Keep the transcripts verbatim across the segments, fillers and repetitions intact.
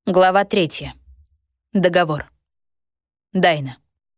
Глава третья. Договор. Дайна.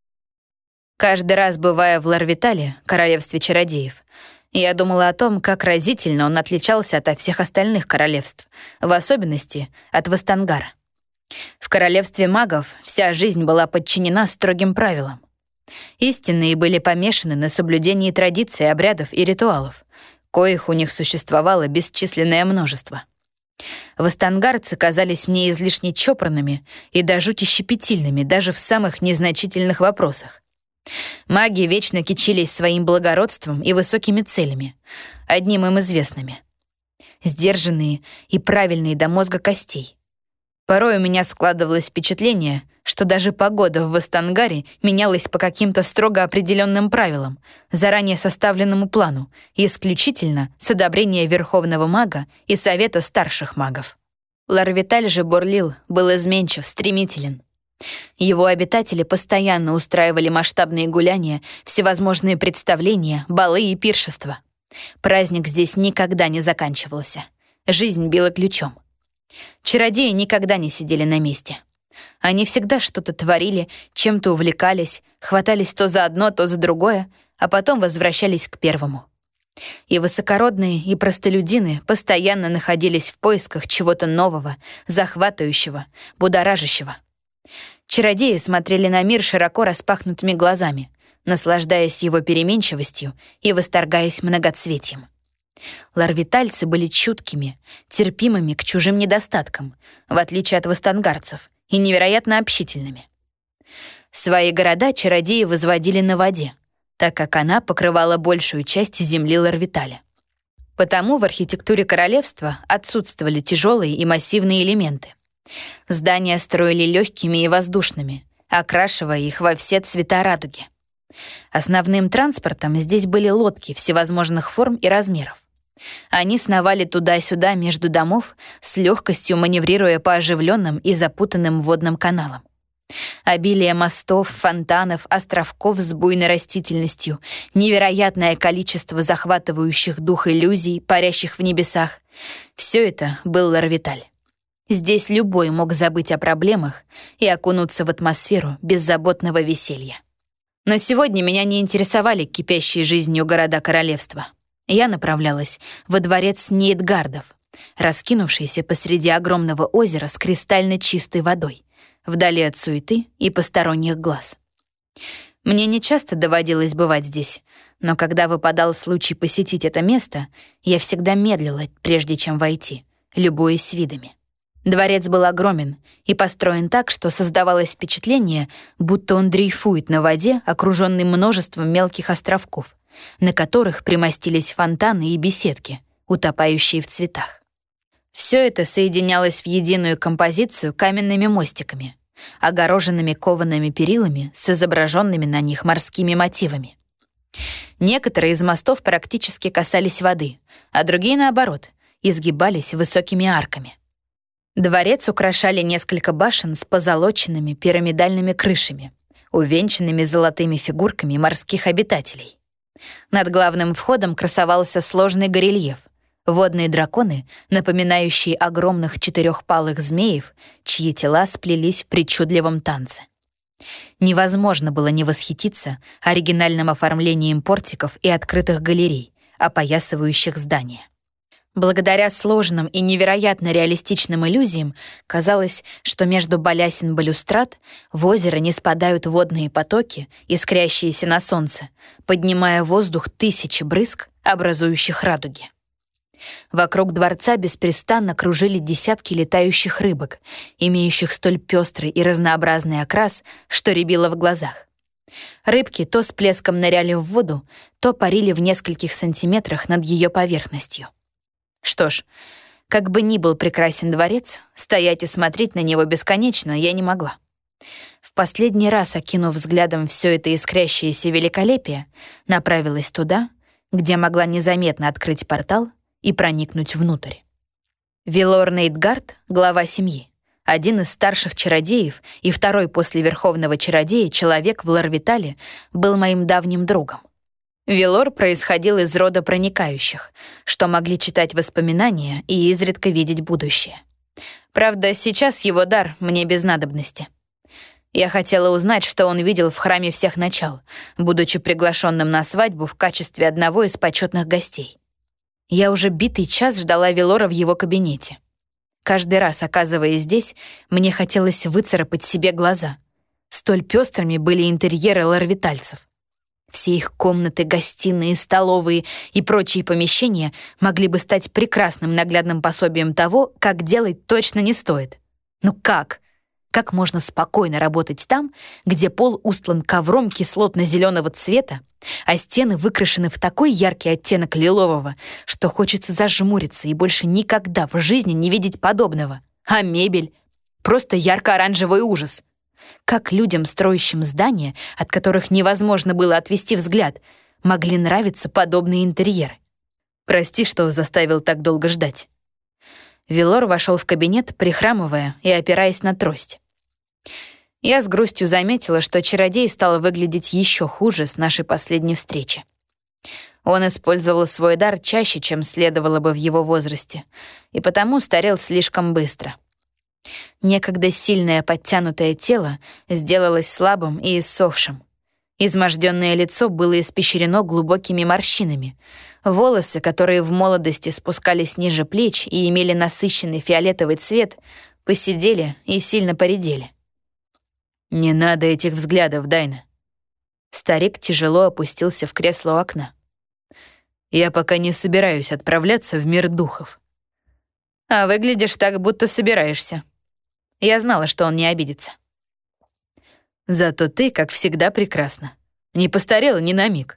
Каждый раз, бывая в Ларвитале, королевстве чародеев, я думала о том, как разительно он отличался от всех остальных королевств, в особенности от Вастангара. В королевстве магов вся жизнь была подчинена строгим правилам. Истинные были помешаны на соблюдении традиций, обрядов и ритуалов, коих у них существовало бесчисленное множество. Вастангарцы казались мне излишне чопорными и до жути щепетильными даже в самых незначительных вопросах. Маги вечно кичились своим благородством и высокими целями, одним им известными. Сдержанные и правильные до мозга костей. Порой у меня складывалось впечатление, что даже погода в Вастангаре менялась по каким-то строго определенным правилам, заранее составленному плану, и исключительно с одобрения Верховного мага и Совета старших магов. Ларвиталь же бурлил, был изменчив, стремителен. Его обитатели постоянно устраивали масштабные гуляния, всевозможные представления, балы и пиршества. Праздник здесь никогда не заканчивался. Жизнь била ключом. Чародеи никогда не сидели на месте. Они всегда что-то творили, чем-то увлекались, хватались то за одно, то за другое, а потом возвращались к первому. И высокородные, и простолюдины постоянно находились в поисках чего-то нового, захватывающего, будоражащего. Чародеи смотрели на мир широко распахнутыми глазами, наслаждаясь его переменчивостью и восторгаясь многоцветием. Ларвитальцы были чуткими, терпимыми к чужим недостаткам, в отличие от вастангарцев, и невероятно общительными. Свои города чародеи возводили на воде, так как она покрывала большую часть земли Ларвиталя. Потому в архитектуре королевства отсутствовали тяжелые и массивные элементы. Здания строили легкими и воздушными, окрашивая их во все цвета радуги. Основным транспортом здесь были лодки всевозможных форм и размеров. Они сновали туда-сюда между домов, с легкостью маневрируя по оживленным и запутанным водным каналам. Обилие мостов, фонтанов, островков с буйной растительностью, невероятное количество захватывающих дух иллюзий, парящих в небесах — все это был Ларвиталь. Здесь любой мог забыть о проблемах и окунуться в атмосферу беззаботного веселья. Но сегодня меня не интересовали кипящие жизнью города королевства. Я направлялась во дворец Нейтгардов, раскинувшийся посреди огромного озера с кристально чистой водой, вдали от суеты и посторонних глаз. Мне нечасто доводилось бывать здесь, но когда выпадал случай посетить это место, я всегда медлила, прежде чем войти, любуясь видами. Дворец был огромен и построен так, что создавалось впечатление, будто он дрейфует на воде, окруженный множеством мелких островков, на которых примостились фонтаны и беседки, утопающие в цветах. Все это соединялось в единую композицию каменными мостиками, огороженными коваными перилами с изображенными на них морскими мотивами. Некоторые из мостов практически касались воды, а другие, наоборот, изгибались высокими арками. Дворец украшали несколько башен с позолоченными пирамидальными крышами, увенчанными золотыми фигурками морских обитателей. Над главным входом красовался сложный горельеф — водные драконы, напоминающие огромных четырехпалых змеев, чьи тела сплелись в причудливом танце. Невозможно было не восхититься оригинальным оформлением портиков и открытых галерей, опоясывающих здания. Благодаря сложным и невероятно реалистичным иллюзиям казалось, что между балясин балюстрад в озеро не спадают водные потоки, искрящиеся на солнце, поднимая в воздух тысячи брызг, образующих радуги. Вокруг дворца беспрестанно кружили десятки летающих рыбок, имеющих столь пестрый и разнообразный окрас, что рябило в глазах. Рыбки то с плеском ныряли в воду, то парили в нескольких сантиметрах над ее поверхностью. Что ж, как бы ни был прекрасен дворец, стоять и смотреть на него бесконечно я не могла. В последний раз, окинув взглядом все это искрящееся великолепие, направилась туда, где могла незаметно открыть портал и проникнуть внутрь. Вилор Нейтгард, глава семьи, один из старших чародеев и второй после Верховного чародея человек в Ларвитале, был моим давним другом. Вилор происходил из рода проникающих, что могли читать воспоминания и изредка видеть будущее. Правда, сейчас его дар мне без надобности. Я хотела узнать, что он видел в храме всех начал, будучи приглашенным на свадьбу в качестве одного из почетных гостей. Я уже битый час ждала Велора в его кабинете. Каждый раз, оказываясь здесь, мне хотелось выцарапать себе глаза. Столь пестрыми были интерьеры ларвитальцев. Все их комнаты, гостиные, столовые и прочие помещения могли бы стать прекрасным наглядным пособием того, как делать точно не стоит. Ну как? Как можно спокойно работать там, где пол устлан ковром кислотно-зеленого цвета, а стены выкрашены в такой яркий оттенок лилового, что хочется зажмуриться и больше никогда в жизни не видеть подобного. А мебель? Просто ярко-оранжевый ужас. Как людям, строящим здания, от которых невозможно было отвести взгляд, могли нравиться подобные интерьеры? Прости, что заставил так долго ждать. Велор вошел в кабинет, прихрамывая и опираясь на трость. Я с грустью заметила, что чародей стал выглядеть еще хуже с нашей последней встречи. Он использовал свой дар чаще, чем следовало бы в его возрасте, и потому старел слишком быстро. Некогда сильное подтянутое тело сделалось слабым и иссохшим. Изможденное лицо было испещрено глубокими морщинами. Волосы, которые в молодости спускались ниже плеч и имели насыщенный фиолетовый цвет, поседели и сильно поредели. «Не надо этих взглядов, Дайна». Старик тяжело опустился в кресло у окна. «Я пока не собираюсь отправляться в мир духов». «А выглядишь так, будто собираешься». Я знала, что он не обидится. «Зато ты, как всегда, прекрасна. Не постарела ни на миг».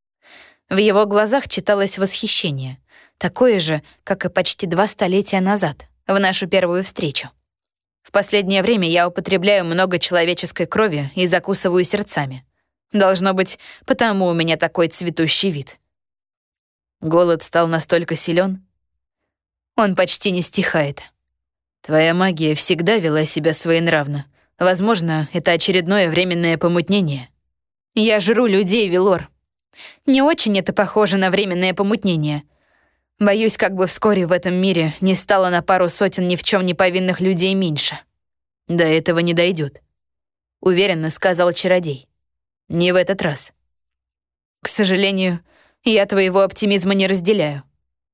В его глазах читалось восхищение, такое же, как и почти два столетия назад, в нашу первую встречу. В последнее время я употребляю много человеческой крови и закусываю сердцами. Должно быть, потому у меня такой цветущий вид. Голод стал настолько силен. Он почти не стихает. Твоя магия всегда вела себя своенравно. Возможно, это очередное временное помутнение. Я жру людей, Велор. Не очень это похоже на временное помутнение. Боюсь, как бы вскоре в этом мире не стало на пару сотен ни в чем не повинных людей меньше. До этого не дойдет, уверенно сказал чародей. Не в этот раз. К сожалению, я твоего оптимизма не разделяю.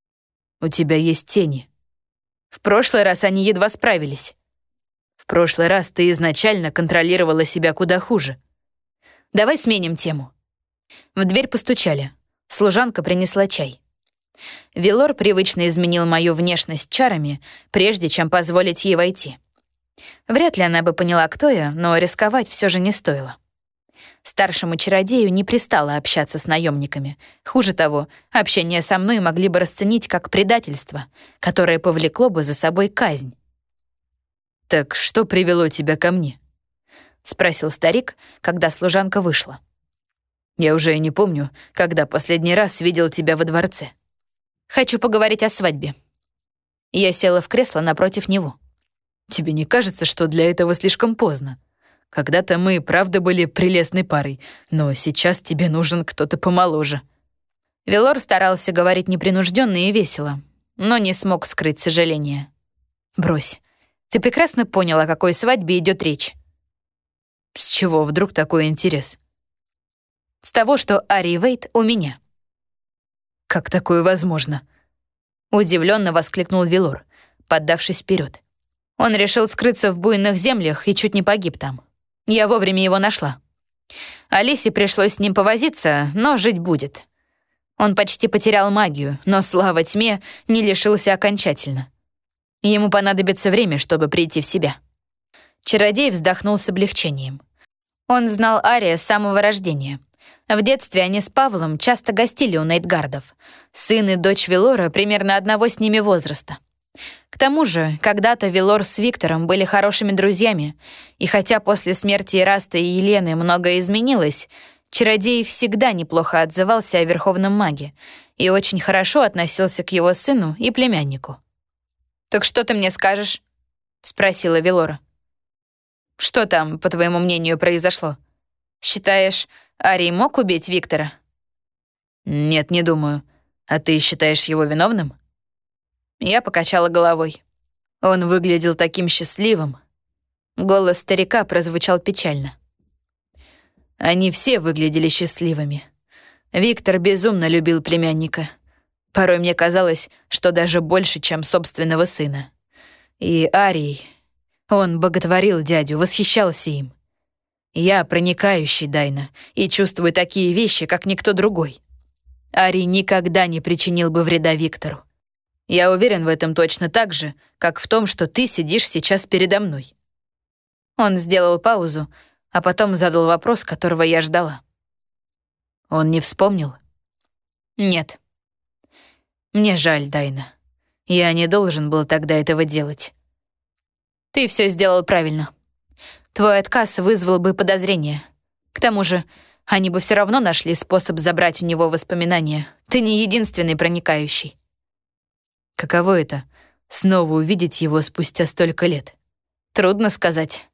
У тебя есть тени. В прошлый раз они едва справились. В прошлый раз ты изначально контролировала себя куда хуже. Давай сменим тему. В дверь постучали. Служанка принесла чай. Велор привычно изменил мою внешность чарами, прежде чем позволить ей войти. Вряд ли она бы поняла, кто я, но рисковать все же не стоило. Старшему чародею не пристало общаться с наемниками. Хуже того, общение со мной могли бы расценить как предательство, которое повлекло бы за собой казнь. «Так что привело тебя ко мне?» — спросил старик, когда служанка вышла. «Я уже и не помню, когда последний раз видел тебя во дворце». «Хочу поговорить о свадьбе». Я села в кресло напротив него. «Тебе не кажется, что для этого слишком поздно? Когда-то мы, правда, были прелестной парой, но сейчас тебе нужен кто-то помоложе». Велор старался говорить непринужденно и весело, но не смог скрыть сожаление. «Брось, ты прекрасно понял, о какой свадьбе идет речь». «С чего вдруг такой интерес?» «С того, что Ари Вейт у меня». «Как такое возможно?» Удивленно воскликнул Велор, поддавшись вперед. Он решил скрыться в буйных землях и чуть не погиб там. Я вовремя его нашла. Алисе пришлось с ним повозиться, но жить будет. Он почти потерял магию, но, слава тьме, не лишился окончательно. Ему понадобится время, чтобы прийти в себя. Чародей вздохнул с облегчением. Он знал Ария с самого рождения. В детстве они с Павлом часто гостили у Нейтгардов. Сын и дочь Велора примерно одного с ними возраста. К тому же, когда-то Велор с Виктором были хорошими друзьями, и хотя после смерти Ираста и Елены многое изменилось, чародей всегда неплохо отзывался о Верховном Маге и очень хорошо относился к его сыну и племяннику. «Так что ты мне скажешь?» — спросила Велора. «Что там, по твоему мнению, произошло? Считаешь, Арий мог убить Виктора?» «Нет, не думаю. А ты считаешь его виновным?» Я покачала головой. Он выглядел таким счастливым. Голос старика прозвучал печально. Они все выглядели счастливыми. Виктор безумно любил племянника. Порой мне казалось, что даже больше, чем собственного сына. И Арий, он боготворил дядю, восхищался им. Я проникающий, Дайна, и чувствую такие вещи, как никто другой. Арий никогда не причинил бы вреда Виктору. Я уверен в этом точно так же, как в том, что ты сидишь сейчас передо мной». Он сделал паузу, а потом задал вопрос, которого я ждала. «Он не вспомнил?» «Нет». «Мне жаль, Дайна. Я не должен был тогда этого делать». «Ты все сделал правильно. Твой отказ вызвал бы подозрения. К тому же, они бы все равно нашли способ забрать у него воспоминания. Ты не единственный проникающий». «Каково это — снова увидеть его спустя столько лет?» «Трудно сказать».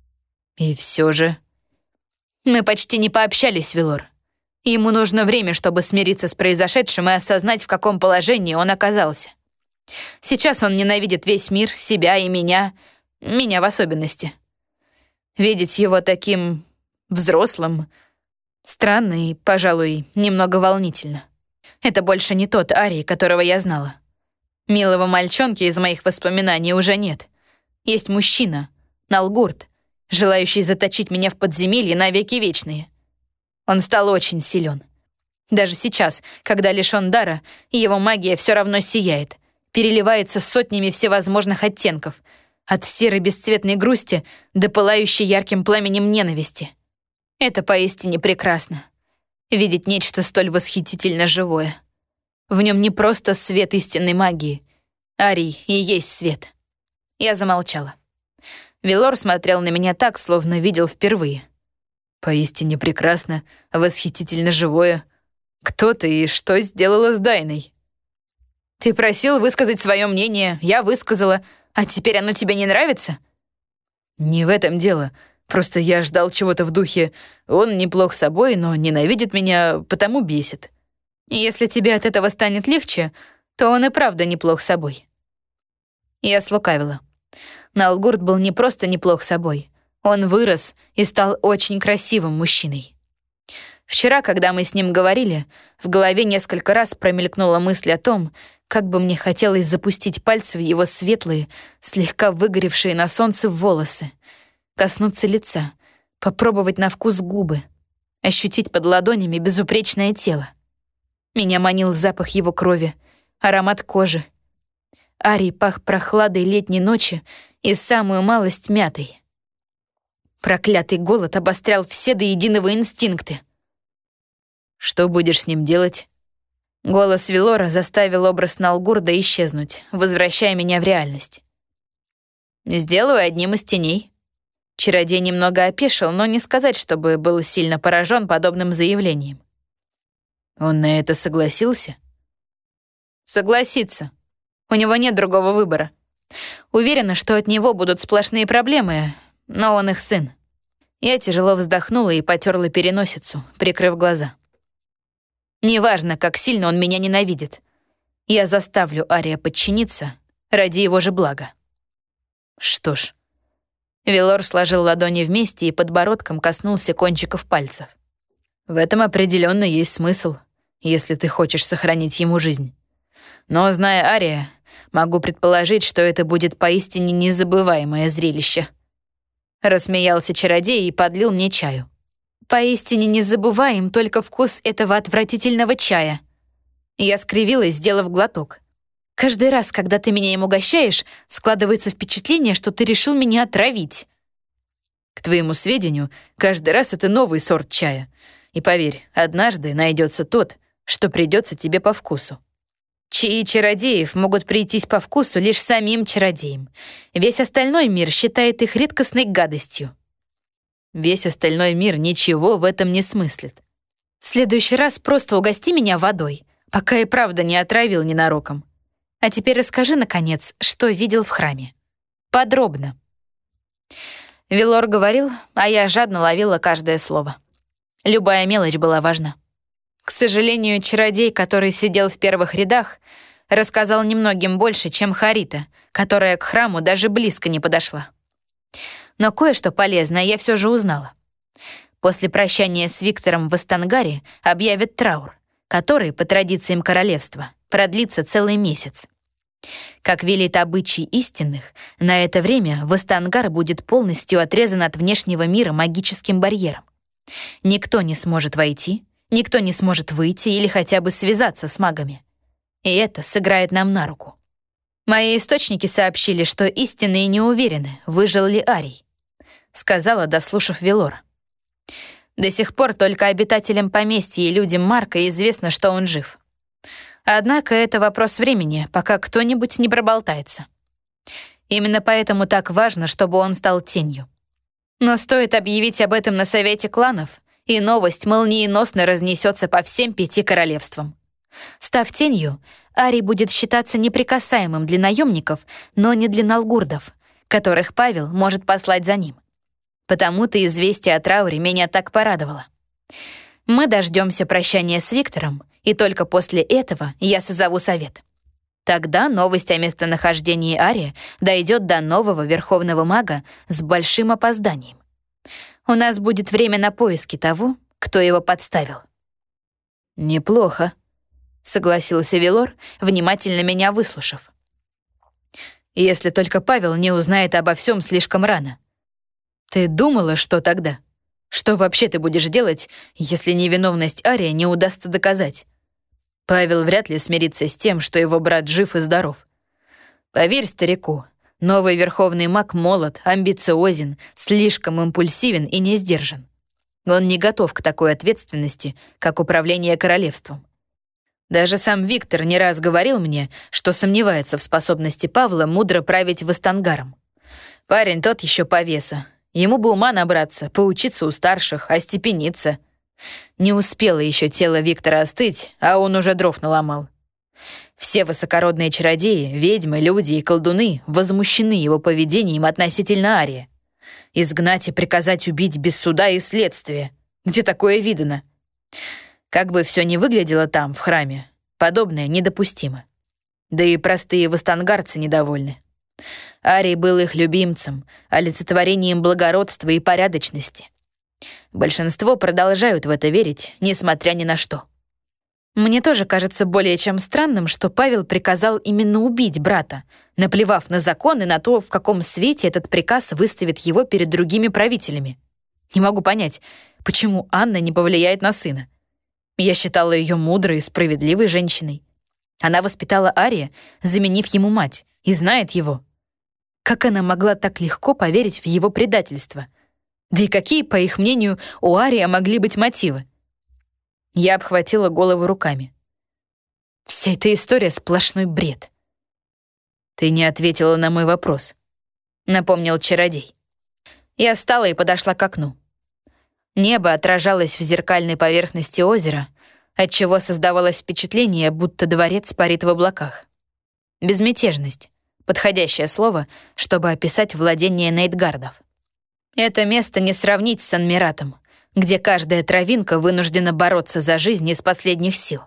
«И все же...» «Мы почти не пообщались, Велор. Ему нужно время, чтобы смириться с произошедшим и осознать, в каком положении он оказался. Сейчас он ненавидит весь мир, себя и меня, меня в особенности. Видеть его таким взрослым странно и, пожалуй, немного волнительно. Это больше не тот Арий, которого я знала. Милого мальчонки из моих воспоминаний уже нет. Есть мужчина, Налгурд, желающий заточить меня в подземелье навеки вечные. Он стал очень силен. Даже сейчас, когда лишён дара, его магия все равно сияет, переливается сотнями всевозможных оттенков, от серой бесцветной грусти до пылающей ярким пламенем ненависти. Это поистине прекрасно. Видеть нечто столь восхитительно живое. В нем не просто свет истинной магии. Арий и есть свет. Я замолчала. Велор смотрел на меня так, словно видел впервые. Поистине прекрасно, восхитительно живое. Кто ты и что сделала с Дайной? Ты просил высказать свое мнение, я высказала, а теперь оно тебе не нравится? Не в этом дело. Просто я ждал чего-то в духе. Он неплох собой, но ненавидит меня, потому бесит. Если тебе от этого станет легче, то он и правда неплох собой. Я слукавила. Налгурд был не просто неплох собой. Он вырос и стал очень красивым мужчиной. Вчера, когда мы с ним говорили, в голове несколько раз промелькнула мысль о том, как бы мне хотелось запустить пальцы в его светлые, слегка выгоревшие на солнце волосы, коснуться лица, попробовать на вкус губы, ощутить под ладонями безупречное тело. Меня манил запах его крови, аромат кожи. Арий пах прохладой летней ночи и самую малость мятой. Проклятый голод обострял все до единого инстинкты. «Что будешь с ним делать?» Голос Велора заставил образ Налгурда исчезнуть, возвращая меня в реальность. «Сделаю одним из теней». Чародей немного опешил, но не сказать, чтобы был сильно поражен подобным заявлением. «Он на это согласился?» «Согласится. У него нет другого выбора. Уверена, что от него будут сплошные проблемы, но он их сын». Я тяжело вздохнула и потерла переносицу, прикрыв глаза. Неважно, как сильно он меня ненавидит. Я заставлю Ария подчиниться ради его же блага. Что ж. Велор сложил ладони вместе и подбородком коснулся кончиков пальцев. В этом определенно есть смысл, если ты хочешь сохранить ему жизнь. Но, зная Ария, могу предположить, что это будет поистине незабываемое зрелище. Рассмеялся чародей и подлил мне чаю. Поистине незабываем только вкус этого отвратительного чая. Я скривилась, сделав глоток. Каждый раз, когда ты меня им угощаешь, складывается впечатление, что ты решил меня отравить. К твоему сведению, каждый раз это новый сорт чая. И поверь, однажды найдется тот, что придется тебе по вкусу. Чаи чародеев могут прийтись по вкусу лишь самим чародеям. Весь остальной мир считает их редкостной гадостью. Весь остальной мир ничего в этом не смыслит. В следующий раз просто угости меня водой, пока и правда не отравил ненароком. А теперь расскажи, наконец, что видел в храме. Подробно. Велор говорил, а я жадно ловила каждое слово. Любая мелочь была важна. К сожалению, чародей, который сидел в первых рядах, рассказал немногим больше, чем Харита, которая к храму даже близко не подошла. Но кое-что полезное я все же узнала. После прощания с Виктором в Астангаре объявят траур, который, по традициям королевства, продлится целый месяц. Как велит обычай истинных, на это время Вастангар будет полностью отрезан от внешнего мира магическим барьером. Никто не сможет войти, никто не сможет выйти или хотя бы связаться с магами. И это сыграет нам на руку. Мои источники сообщили, что истинные не уверены, выжил ли Арий, сказала, дослушав Велора. До сих пор только обитателям поместья и людям Марка известно, что он жив. Однако это вопрос времени, пока кто-нибудь не проболтается. Именно поэтому так важно, чтобы он стал тенью. Но стоит объявить об этом на совете кланов, и новость молниеносно разнесется по всем пяти королевствам. Став тенью, Арий будет считаться неприкасаемым для наемников, но не для налгурдов, которых Павел может послать за ним. Потому-то известие о трауре меня так порадовало. Мы дождемся прощания с Виктором, и только после этого я созову совет. Тогда новость о местонахождении Ария дойдет до нового верховного мага с большим опозданием. У нас будет время на поиски того, кто его подставил. «Неплохо», — согласился Велор, внимательно меня выслушав. «Если только Павел не узнает обо всем слишком рано. Ты думала, что тогда? Что вообще ты будешь делать, если невиновность Ария не удастся доказать? Павел вряд ли смирится с тем, что его брат жив и здоров. Поверь старику, новый верховный маг молод, амбициозен, слишком импульсивен и не сдержан. Он не готов к такой ответственности, как управление королевством. Даже сам Виктор не раз говорил мне, что сомневается в способности Павла мудро править Вастангаром. Парень тот еще повеса. Ему бы ума набраться, поучиться у старших, остепениться. Не успело еще тело Виктора остыть, а он уже дров наломал. Все высокородные чародеи, ведьмы, люди и колдуны возмущены его поведением относительно Ария. Изгнать и приказать убить без суда и следствия. Где такое видано? Как бы все ни выглядело там, в храме, подобное недопустимо. Да и простые вастангарцы недовольны. Арий был их любимцем, олицетворением благородства и порядочности. Большинство продолжают в это верить, несмотря ни на что. Мне тоже кажется более чем странным, что Павел приказал именно убить брата, наплевав на закон и на то, в каком свете этот приказ выставит его перед другими правителями. Не могу понять, почему Анна не повлияет на сына. Я считала ее мудрой и справедливой женщиной. Она воспитала Ария, заменив ему мать, и знает его. Как она могла так легко поверить в его предательство? Да и какие, по их мнению, у Ария могли быть мотивы? Я обхватила голову руками. Вся эта история — сплошной бред. «Ты не ответила на мой вопрос», — напомнил чародей. Я встала и подошла к окну. Небо отражалось в зеркальной поверхности озера, отчего создавалось впечатление, будто дворец парит в облаках. Безмятежность — подходящее слово, чтобы описать владение Нейтгардов. Это место не сравнить с Анмиратом, где каждая травинка вынуждена бороться за жизнь из последних сил.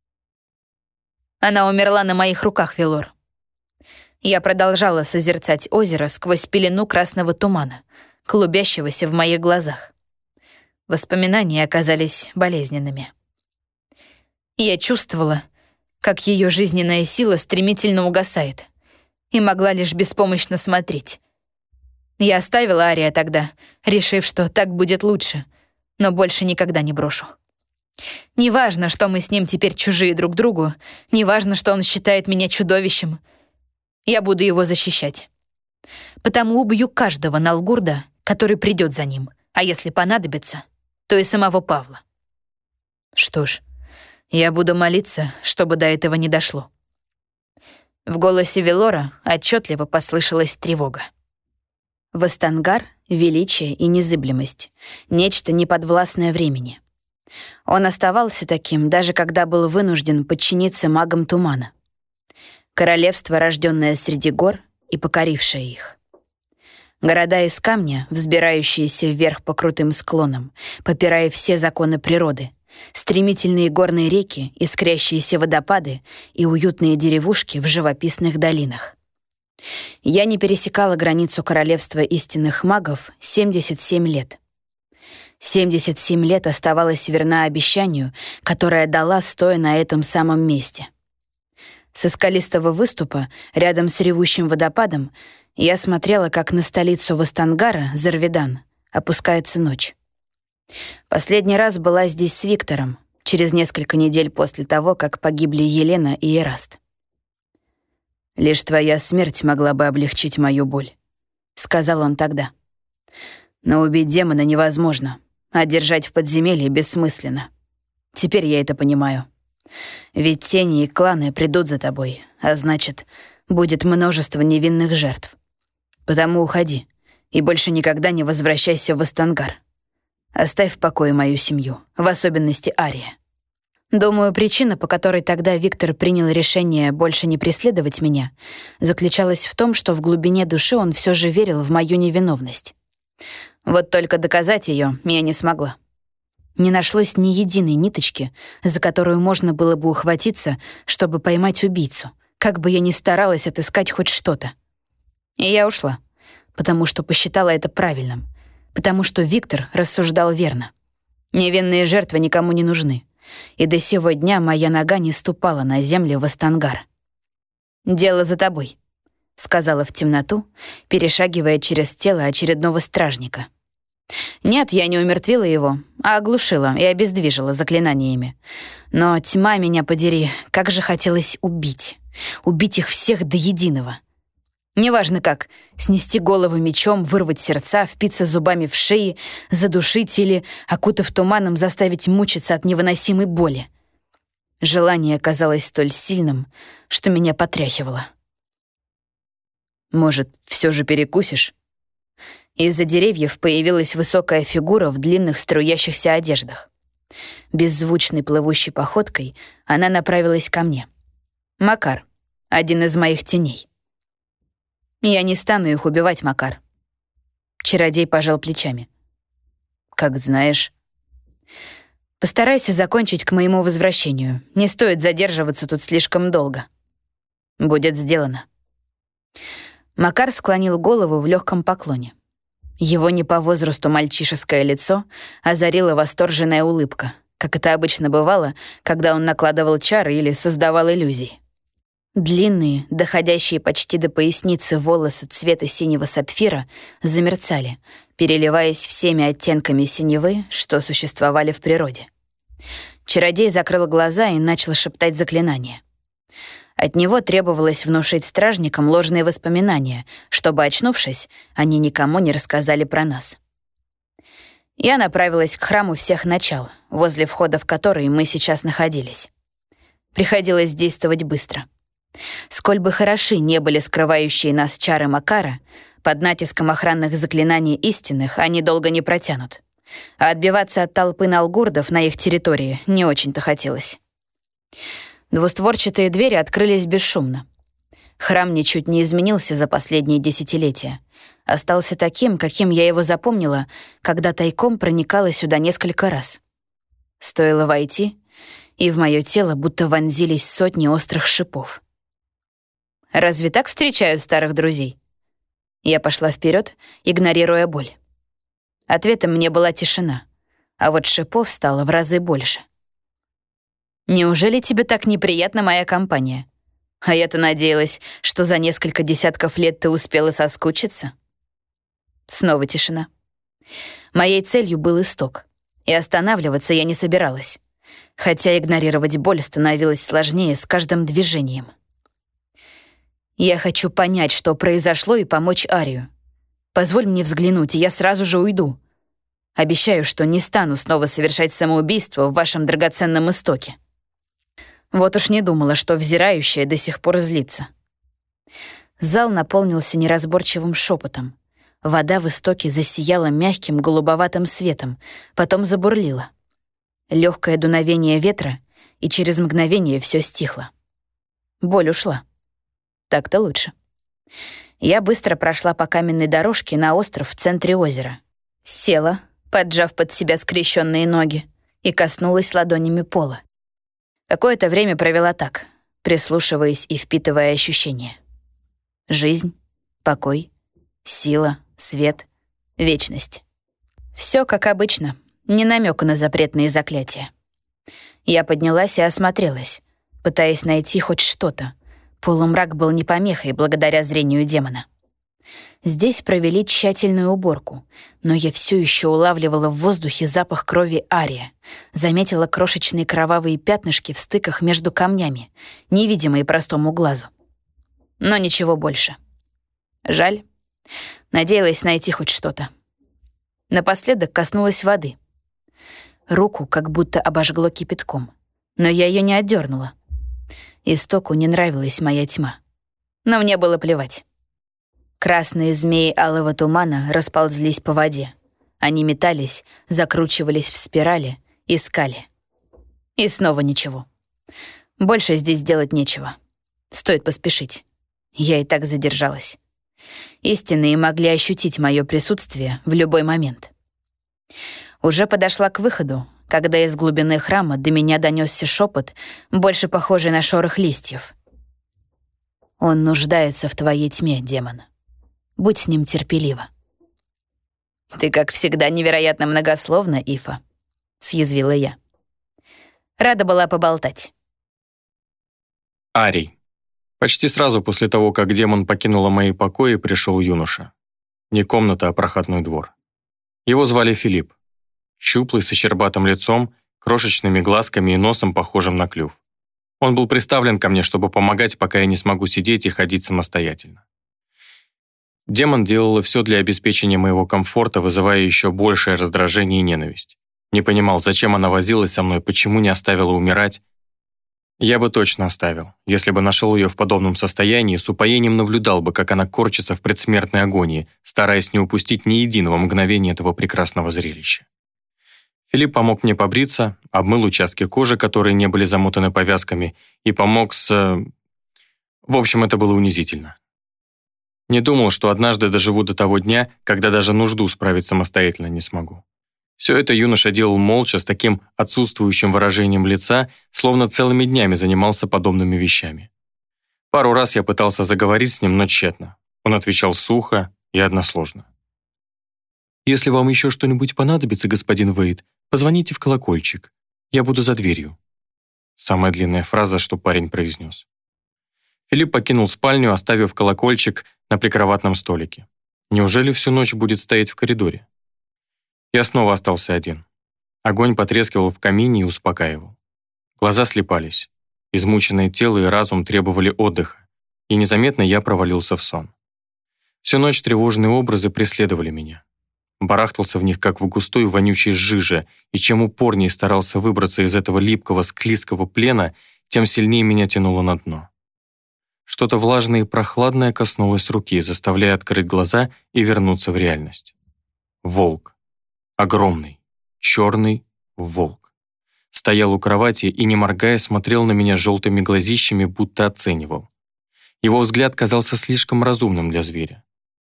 Она умерла на моих руках, Велор. Я продолжала созерцать озеро сквозь пелену красного тумана, клубящегося в моих глазах. Воспоминания оказались болезненными. Я чувствовала, как ее жизненная сила стремительно угасает, и могла лишь беспомощно смотреть. Я оставила Ария тогда, решив, что так будет лучше, но больше никогда не брошу. Неважно, что мы с ним теперь чужие друг другу, неважно, что он считает меня чудовищем, я буду его защищать. Потому убью каждого налгурда, который придет за ним, а если понадобится, то и самого Павла. Что ж, я буду молиться, чтобы до этого не дошло. В голосе Велора отчетливо послышалась тревога. Вастангар — величие и незыблемость, нечто неподвластное времени. Он оставался таким, даже когда был вынужден подчиниться магам тумана. Королевство, рожденное среди гор и покорившее их. Города из камня, взбирающиеся вверх по крутым склонам, попирая все законы природы, стремительные горные реки, искрящиеся водопады и уютные деревушки в живописных долинах. Я не пересекала границу королевства истинных магов семьдесят семь лет. семьдесят семь лет оставалась верна обещанию, которое дала, стоя на этом самом месте. Со скалистого выступа, рядом с ревущим водопадом, я смотрела, как на столицу Вастангара, Зарведан, опускается ночь. Последний раз была здесь с Виктором, через несколько недель после того, как погибли Елена и Эраст. «Лишь твоя смерть могла бы облегчить мою боль», — сказал он тогда. «Но убить демона невозможно, а держать в подземелье бессмысленно. Теперь я это понимаю. Ведь тени и кланы придут за тобой, а значит, будет множество невинных жертв. Потому уходи и больше никогда не возвращайся в Вастангар. Оставь в покое мою семью, в особенности Ария». Думаю, причина, по которой тогда Виктор принял решение больше не преследовать меня, заключалась в том, что в глубине души он все же верил в мою невиновность. Вот только доказать ее я не смогла. Не нашлось ни единой ниточки, за которую можно было бы ухватиться, чтобы поймать убийцу, как бы я ни старалась отыскать хоть что-то. И я ушла, потому что посчитала это правильным, потому что Виктор рассуждал верно. Невинные жертвы никому не нужны. И до сего дня моя нога не ступала на землю Вастангара. «Дело за тобой», — сказала в темноту, перешагивая через тело очередного стражника. Нет, я не умертвила его, а оглушила и обездвижила заклинаниями. Но тьма меня подери, как же хотелось убить. Убить их всех до единого. Неважно как, снести голову мечом, вырвать сердца, впиться зубами в шеи, задушить или, окутав туманом, заставить мучиться от невыносимой боли. Желание оказалось столь сильным, что меня потряхивало. «Может, все же перекусишь?» Из-за деревьев появилась высокая фигура в длинных струящихся одеждах. Беззвучной плывущей походкой она направилась ко мне. Макар, один из моих теней. «Я не стану их убивать, Макар». Чародей пожал плечами. «Как знаешь». «Постарайся закончить к моему возвращению. Не стоит задерживаться тут слишком долго». «Будет сделано». Макар склонил голову в легком поклоне. Его не по возрасту мальчишеское лицо озарила восторженная улыбка, как это обычно бывало, когда он накладывал чары или создавал иллюзии. Длинные, доходящие почти до поясницы волосы цвета синего сапфира замерцали, переливаясь всеми оттенками синевы, что существовали в природе. Чародей закрыл глаза и начал шептать заклинания. От него требовалось внушить стражникам ложные воспоминания, чтобы, очнувшись, они никому не рассказали про нас. Я направилась к храму всех начал, возле входа в который мы сейчас находились. Приходилось действовать быстро. Сколь бы хороши не были скрывающие нас чары Макара, под натиском охранных заклинаний истинных они долго не протянут. А отбиваться от толпы налгурдов на их территории не очень-то хотелось. Двустворчатые двери открылись бесшумно. Храм ничуть не изменился за последние десятилетия. Остался таким, каким я его запомнила, когда тайком проникала сюда несколько раз. Стоило войти, и в мое тело будто вонзились сотни острых шипов. Разве так встречают старых друзей? Я пошла вперед, игнорируя боль. Ответом мне была тишина, а вот шипов стало в разы больше. «Неужели тебе так неприятна моя компания? А я-то надеялась, что за несколько десятков лет ты успела соскучиться». Снова тишина. Моей целью был исток, и останавливаться я не собиралась, хотя игнорировать боль становилось сложнее с каждым движением. «Я хочу понять, что произошло, и помочь Арию. Позволь мне взглянуть, и я сразу же уйду. Обещаю, что не стану снова совершать самоубийство в вашем драгоценном истоке». Вот уж не думала, что взирающая до сих пор злится. Зал наполнился неразборчивым шепотом. Вода в истоке засияла мягким голубоватым светом, потом забурлила. Легкое дуновение ветра, и через мгновение все стихло. Боль ушла. Так-то лучше. Я быстро прошла по каменной дорожке на остров в центре озера. Села, поджав под себя скрещенные ноги, и коснулась ладонями пола. Какое-то время провела так, прислушиваясь и впитывая ощущения. Жизнь, покой, сила, свет, вечность. Все как обычно, ни намека на запретные заклятия. Я поднялась и осмотрелась, пытаясь найти хоть что-то. Полумрак был не помехой благодаря зрению демона. Здесь провели тщательную уборку, но я все еще улавливала в воздухе запах крови Ария, заметила крошечные кровавые пятнышки в стыках между камнями, невидимые простому глазу. Но ничего больше. Жаль. Надеялась найти хоть что-то. Напоследок коснулась воды. Руку как будто обожгло кипятком, но я ее не отдернула. Истоку не нравилась моя тьма, но мне было плевать. Красные змеи алого тумана расползлись по воде. Они метались, закручивались в спирали, искали. И снова ничего. Больше здесь делать нечего. Стоит поспешить. Я и так задержалась. Истинные могли ощутить мое присутствие в любой момент. Уже подошла к выходу, когда из глубины храма до меня донесся шепот, больше похожий на шорох листьев. «Он нуждается в твоей тьме, демон. Будь с ним терпелива». «Ты, как всегда, невероятно многословна, Ифа», — съязвила я. Рада была поболтать. Арий. Почти сразу после того, как демон покинула мои покои, пришел юноша. Не комната, а проходной двор. Его звали Филипп. Щуплый, со щербатым лицом, крошечными глазками и носом, похожим на клюв. Он был приставлен ко мне, чтобы помогать, пока я не смогу сидеть и ходить самостоятельно. Демон делал все для обеспечения моего комфорта, вызывая еще большее раздражение и ненависть. Не понимал, зачем она возилась со мной, почему не оставила умирать. Я бы точно оставил, если бы нашел ее в подобном состоянии, с упоением наблюдал бы, как она корчится в предсмертной агонии, стараясь не упустить ни единого мгновения этого прекрасного зрелища. Филипп помог мне побриться, обмыл участки кожи, которые не были замотаны повязками, и помог с... В общем, это было унизительно. Не думал, что однажды доживу до того дня, когда даже нужду справить самостоятельно не смогу. Все это юноша делал молча, с таким отсутствующим выражением лица, словно целыми днями занимался подобными вещами. Пару раз я пытался заговорить с ним, но тщетно. Он отвечал сухо и односложно. «Если вам еще что-нибудь понадобится, господин Вейд, позвоните в колокольчик. Я буду за дверью». Самая длинная фраза, что парень произнес. Филипп покинул спальню, оставив колокольчик на прикроватном столике. Неужели всю ночь будет стоять в коридоре? Я снова остался один. Огонь потрескивал в камине и успокаивал. Глаза слепались. Измученное тело и разум требовали отдыха, и незаметно я провалился в сон. Всю ночь тревожные образы преследовали меня. Барахтался в них, как в густой вонючей жиже, и чем упорнее старался выбраться из этого липкого, склизкого плена, тем сильнее меня тянуло на дно. Что-то влажное и прохладное коснулось руки, заставляя открыть глаза и вернуться в реальность. Волк. Огромный, черный волк. Стоял у кровати и, не моргая, смотрел на меня желтыми глазищами, будто оценивал. Его взгляд казался слишком разумным для зверя.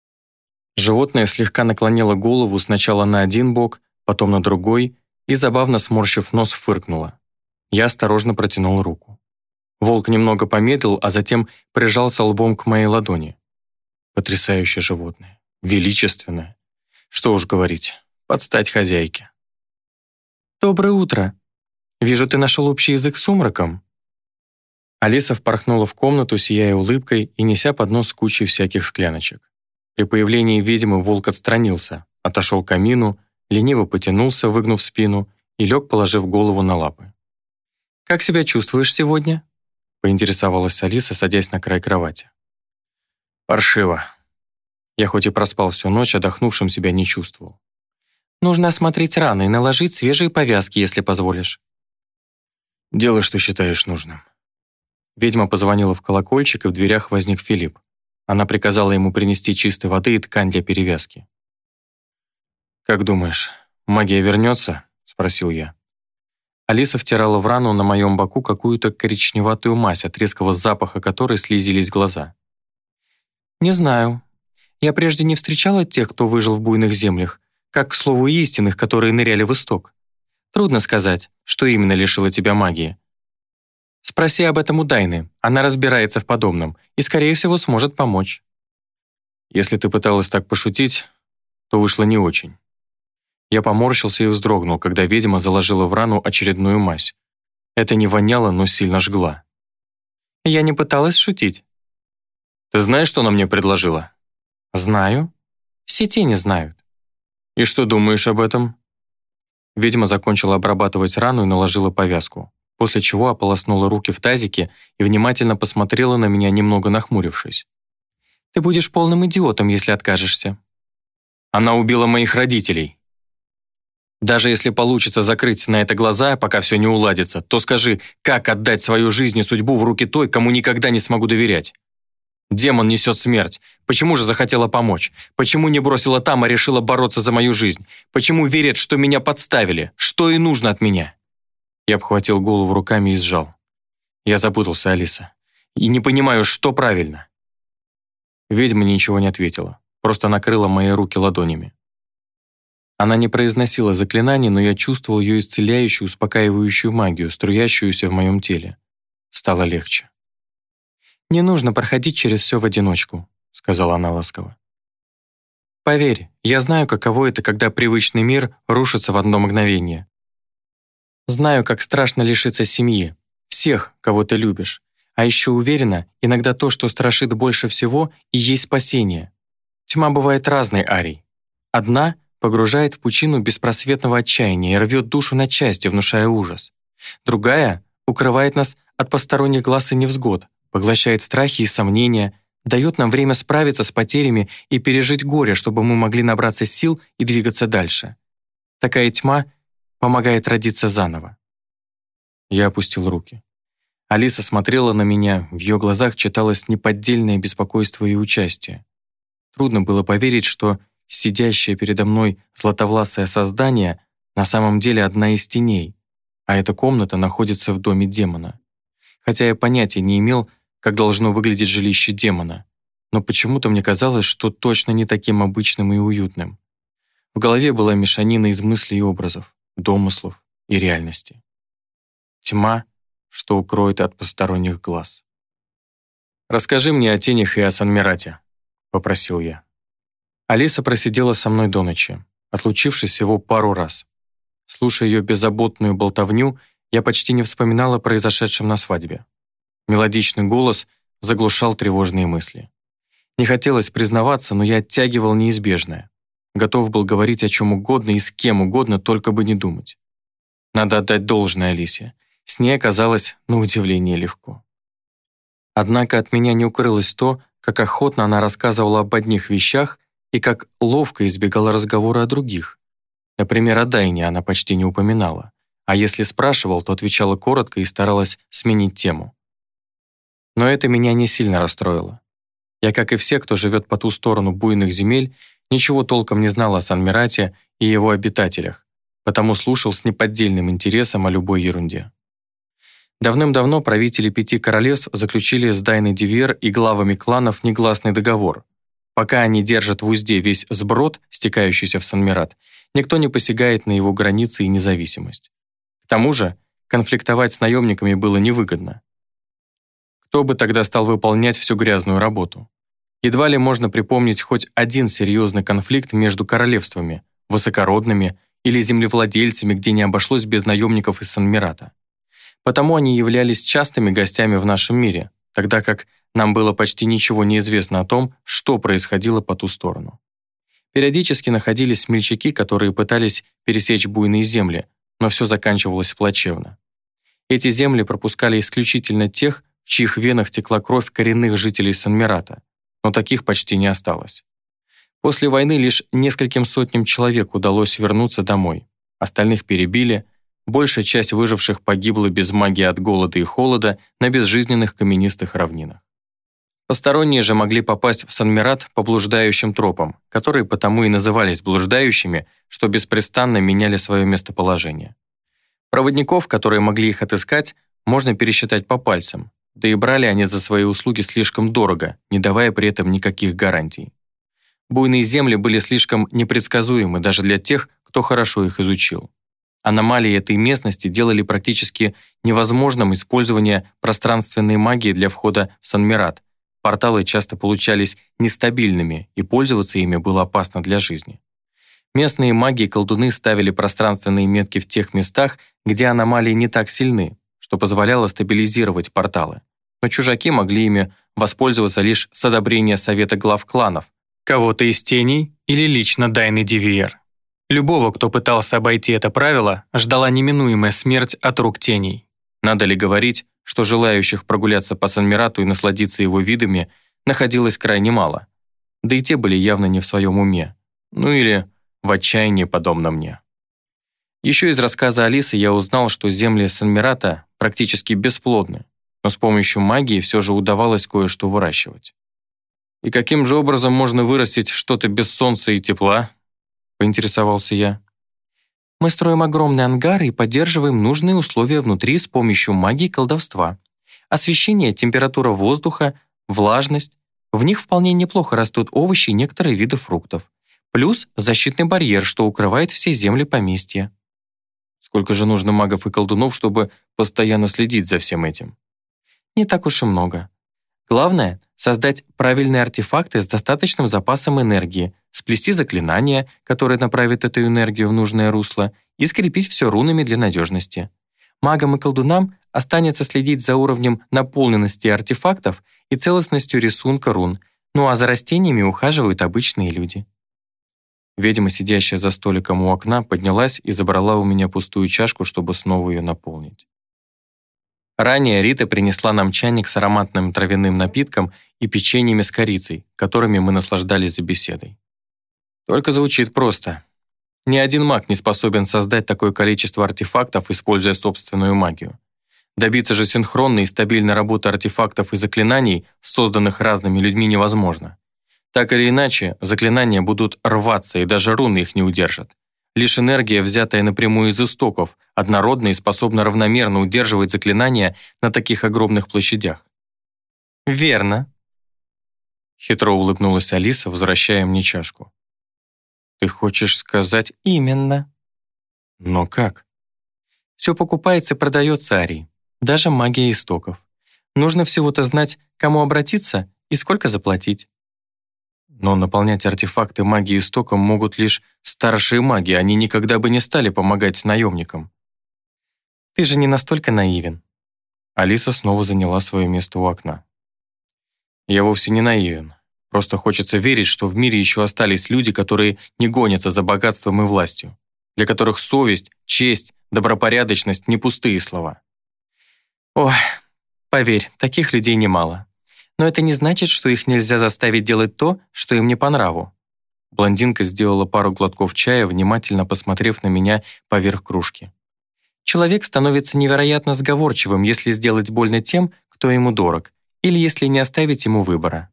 Животное слегка наклонило голову сначала на один бок, потом на другой и, забавно сморщив нос, фыркнуло. Я осторожно протянул руку. Волк немного помедлил, а затем прижался лбом к моей ладони. Потрясающее животное. Величественное. Что уж говорить. Под стать хозяйке. «Доброе утро. Вижу, ты нашел общий язык с сумраком». Алиса впорхнула в комнату, сияя улыбкой и неся поднос с кучей всяких скляночек. При появлении ведьмы волк отстранился, отошел к камину, лениво потянулся, выгнув спину, и лег, положив голову на лапы. «Как себя чувствуешь сегодня?» — поинтересовалась Алиса, садясь на край кровати. «Паршиво. Я хоть и проспал всю ночь, отдохнувшим себя не чувствовал. Нужно осмотреть раны и наложить свежие повязки, если позволишь». «Делай, что считаешь нужным». Ведьма позвонила в колокольчик, и в дверях возник Филипп. Она приказала ему принести чистой воды и ткань для перевязки. «Как думаешь, магия вернется?» — спросил я. Алиса втирала в рану на моем боку какую-то коричневатую мазь, от резкого запаха которой слезились глаза. «Не знаю. Я прежде не встречала тех, кто выжил в буйных землях, как, к слову, истинных, которые ныряли в исток. Трудно сказать, что именно лишило тебя магии. Спроси об этом у Дайны, она разбирается в подобном и, скорее всего, сможет помочь. Если ты пыталась так пошутить, то вышло не очень. Я поморщился и вздрогнул, когда ведьма заложила в рану очередную мазь. Это не воняло, но сильно жгла. Я не пыталась шутить. Ты знаешь, что она мне предложила? Знаю. Все тени знают. И что думаешь об этом? Ведьма закончила обрабатывать рану и наложила повязку, после чего ополоснула руки в тазике и внимательно посмотрела на меня, немного нахмурившись. Ты будешь полным идиотом, если откажешься. Она убила моих родителей. Даже если получится закрыть на это глаза, пока все не уладится, то скажи, как отдать свою жизнь и судьбу в руки той, кому никогда не смогу доверять? Демон несет смерть. Почему же захотела помочь? Почему не бросила там, а решила бороться за мою жизнь? Почему верит, что меня подставили? Что и нужно от меня? Я обхватил голову руками и сжал. Я запутался, Алиса. И не понимаю, что правильно. Ведьма ничего не ответила, просто накрыла мои руки ладонями. Она не произносила заклинаний, но я чувствовал ее исцеляющую, успокаивающую магию, струящуюся в моем теле. Стало легче. «Не нужно проходить через все в одиночку», — сказала она ласково. «Поверь, я знаю, каково это, когда привычный мир рушится в одно мгновение. Знаю, как страшно лишиться семьи, всех, кого ты любишь. А еще уверена, иногда то, что страшит больше всего, и есть спасение. Тьма бывает разной, Арий. Одна погружает в пучину беспросветного отчаяния и рвет душу на части, внушая ужас. Другая укрывает нас от посторонних глаз и невзгод, поглощает страхи и сомнения, дает нам время справиться с потерями и пережить горе, чтобы мы могли набраться сил и двигаться дальше. Такая тьма помогает родиться заново». Я опустил руки. Алиса смотрела на меня, в ее глазах читалось неподдельное беспокойство и участие. Трудно было поверить, что сидящее передо мной златовласое создание на самом деле одна из теней, а эта комната находится в доме демона. Хотя я понятия не имел, как должно выглядеть жилище демона, но почему-то мне казалось, что точно не таким обычным и уютным. В голове была мешанина из мыслей и образов, домыслов и реальности. Тьма, что укроет от посторонних глаз. «Расскажи мне о тенях и о Санмирате», — попросил я. Алиса просидела со мной до ночи, отлучившись всего пару раз. Слушая ее беззаботную болтовню, я почти не вспоминал о произошедшем на свадьбе. Мелодичный голос заглушал тревожные мысли. Не хотелось признаваться, но я оттягивал неизбежное. Готов был говорить о чем угодно и с кем угодно, только бы не думать. Надо отдать должное Алисе. С ней оказалось, на удивление, легко. Однако от меня не укрылось то, как охотно она рассказывала об одних вещах и как ловко избегала разговора о других. Например, о Дайне она почти не упоминала, а если спрашивал, то отвечала коротко и старалась сменить тему. Но это меня не сильно расстроило. Я, как и все, кто живет по ту сторону буйных земель, ничего толком не знал о Санмирате и его обитателях, потому слушал с неподдельным интересом о любой ерунде. Давным-давно правители пяти королевств заключили с Дайной Дивер и главами кланов негласный договор. Пока они держат в узде весь сброд, стекающийся в Санмират, никто не посягает на его границы и независимость. К тому же, конфликтовать с наемниками было невыгодно. Кто бы тогда стал выполнять всю грязную работу? Едва ли можно припомнить хоть один серьезный конфликт между королевствами, высокородными или землевладельцами, где не обошлось без наемников из Санмирата. Потому они являлись частыми гостями в нашем мире, тогда как нам было почти ничего не известно о том, что происходило по ту сторону. Периодически находились смельчаки, которые пытались пересечь буйные земли, но все заканчивалось плачевно. Эти земли пропускали исключительно тех, в чьих венах текла кровь коренных жителей Санмирата, но таких почти не осталось. После войны лишь нескольким сотням человек удалось вернуться домой, остальных перебили, большая часть выживших погибла без магии от голода и холода на безжизненных каменистых равнинах. Посторонние же могли попасть в Санмират по блуждающим тропам, которые потому и назывались блуждающими, что беспрестанно меняли свое местоположение. Проводников, которые могли их отыскать, можно пересчитать по пальцам, да и брали они за свои услуги слишком дорого, не давая при этом никаких гарантий. Буйные земли были слишком непредсказуемы даже для тех, кто хорошо их изучил. Аномалии этой местности делали практически невозможным использование пространственной магии для входа в Санмират. Порталы часто получались нестабильными, и пользоваться ими было опасно для жизни. Местные маги и колдуны ставили пространственные метки в тех местах, где аномалии не так сильны, что позволяло стабилизировать порталы. Но чужаки могли ими воспользоваться лишь с одобрения совета глав кланов, кого-то из теней или лично Дайны Дивиер. Любого, кто пытался обойти это правило, ждала неминуемая смерть от рук теней. Надо ли говорить, что желающих прогуляться по Санмирату и насладиться его видами находилось крайне мало. Да и те были явно не в своем уме. Ну или в отчаянии, подобно мне. Еще из рассказа Алисы я узнал, что земли Санмирата практически бесплодны, но с помощью магии все же удавалось кое-что выращивать. «И каким же образом можно вырастить что-то без солнца и тепла?» — поинтересовался я. Мы строим огромные ангары и поддерживаем нужные условия внутри с помощью магии и колдовства. Освещение, температура воздуха, влажность. В них вполне неплохо растут овощи и некоторые виды фруктов. Плюс защитный барьер, что укрывает все земли поместья. Сколько же нужно магов и колдунов, чтобы постоянно следить за всем этим? Не так уж и много. Главное — создать правильные артефакты с достаточным запасом энергии, сплести заклинания, которые направят эту энергию в нужное русло, и скрепить все рунами для надежности. Магам и колдунам останется следить за уровнем наполненности артефактов и целостностью рисунка рун, ну а за растениями ухаживают обычные люди. Ведьма, сидящая за столиком у окна, поднялась и забрала у меня пустую чашку, чтобы снова ее наполнить. Ранее Рита принесла нам чайник с ароматным травяным напитком и печеньями с корицей, которыми мы наслаждались за беседой. Только звучит просто. Ни один маг не способен создать такое количество артефактов, используя собственную магию. Добиться же синхронной и стабильной работы артефактов и заклинаний, созданных разными людьми, невозможно. Так или иначе, заклинания будут рваться, и даже руны их не удержат. Лишь энергия, взятая напрямую из истоков, однородна и способна равномерно удерживать заклинания на таких огромных площадях. «Верно», — хитро улыбнулась Алиса, возвращая мне чашку. «Ты хочешь сказать...» «Именно». «Но как?» «Все покупается и продается, Арий. Даже магия истоков. Нужно всего-то знать, кому обратиться и сколько заплатить». Но наполнять артефакты магией истоком могут лишь старшие маги, они никогда бы не стали помогать наемникам. Ты же не настолько наивен. Алиса снова заняла свое место у окна. Я вовсе не наивен. Просто хочется верить, что в мире еще остались люди, которые не гонятся за богатством и властью, для которых совесть, честь, добропорядочность — не пустые слова. Ой, поверь, таких людей немало. Но это не значит, что их нельзя заставить делать то, что им не по нраву. Блондинка сделала пару глотков чая, внимательно посмотрев на меня поверх кружки. Человек становится невероятно сговорчивым, если сделать больно тем, кто ему дорог, или если не оставить ему выбора.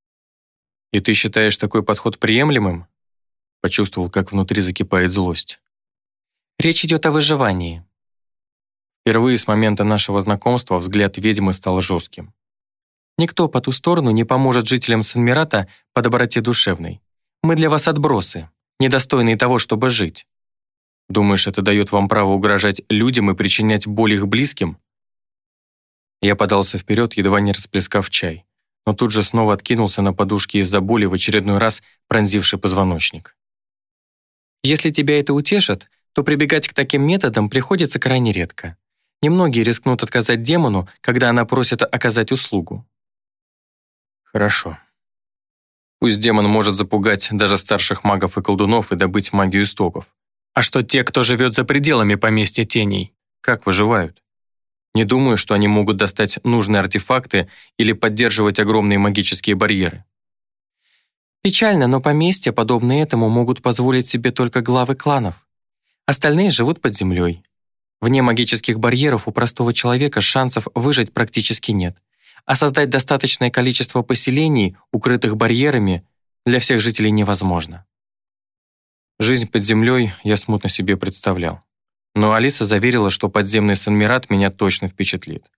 «И ты считаешь такой подход приемлемым?» Почувствовал, как внутри закипает злость. Речь идет о выживании. Впервые с момента нашего знакомства взгляд ведьмы стал жестким. Никто по ту сторону не поможет жителям Санмирата по доброте душевной. Мы для вас отбросы, недостойные того, чтобы жить. Думаешь, это дает вам право угрожать людям и причинять боль их близким?» Я подался вперед, едва не расплескав чай, но тут же снова откинулся на подушке из-за боли, в очередной раз пронзивший позвоночник. Если тебя это утешит, то прибегать к таким методам приходится крайне редко. Немногие рискнут отказать демону, когда она просит оказать услугу. Хорошо. Пусть демон может запугать даже старших магов и колдунов и добыть магию истоков. А что те, кто живет за пределами поместья теней, как выживают? Не думаю, что они могут достать нужные артефакты или поддерживать огромные магические барьеры. Печально, но поместья, подобные этому, могут позволить себе только главы кланов. Остальные живут под землей. Вне магических барьеров у простого человека шансов выжить практически нет. А создать достаточное количество поселений, укрытых барьерами, для всех жителей невозможно. Жизнь под землей я смутно себе представлял. Но Алиса заверила, что подземный Санмират меня точно впечатлит.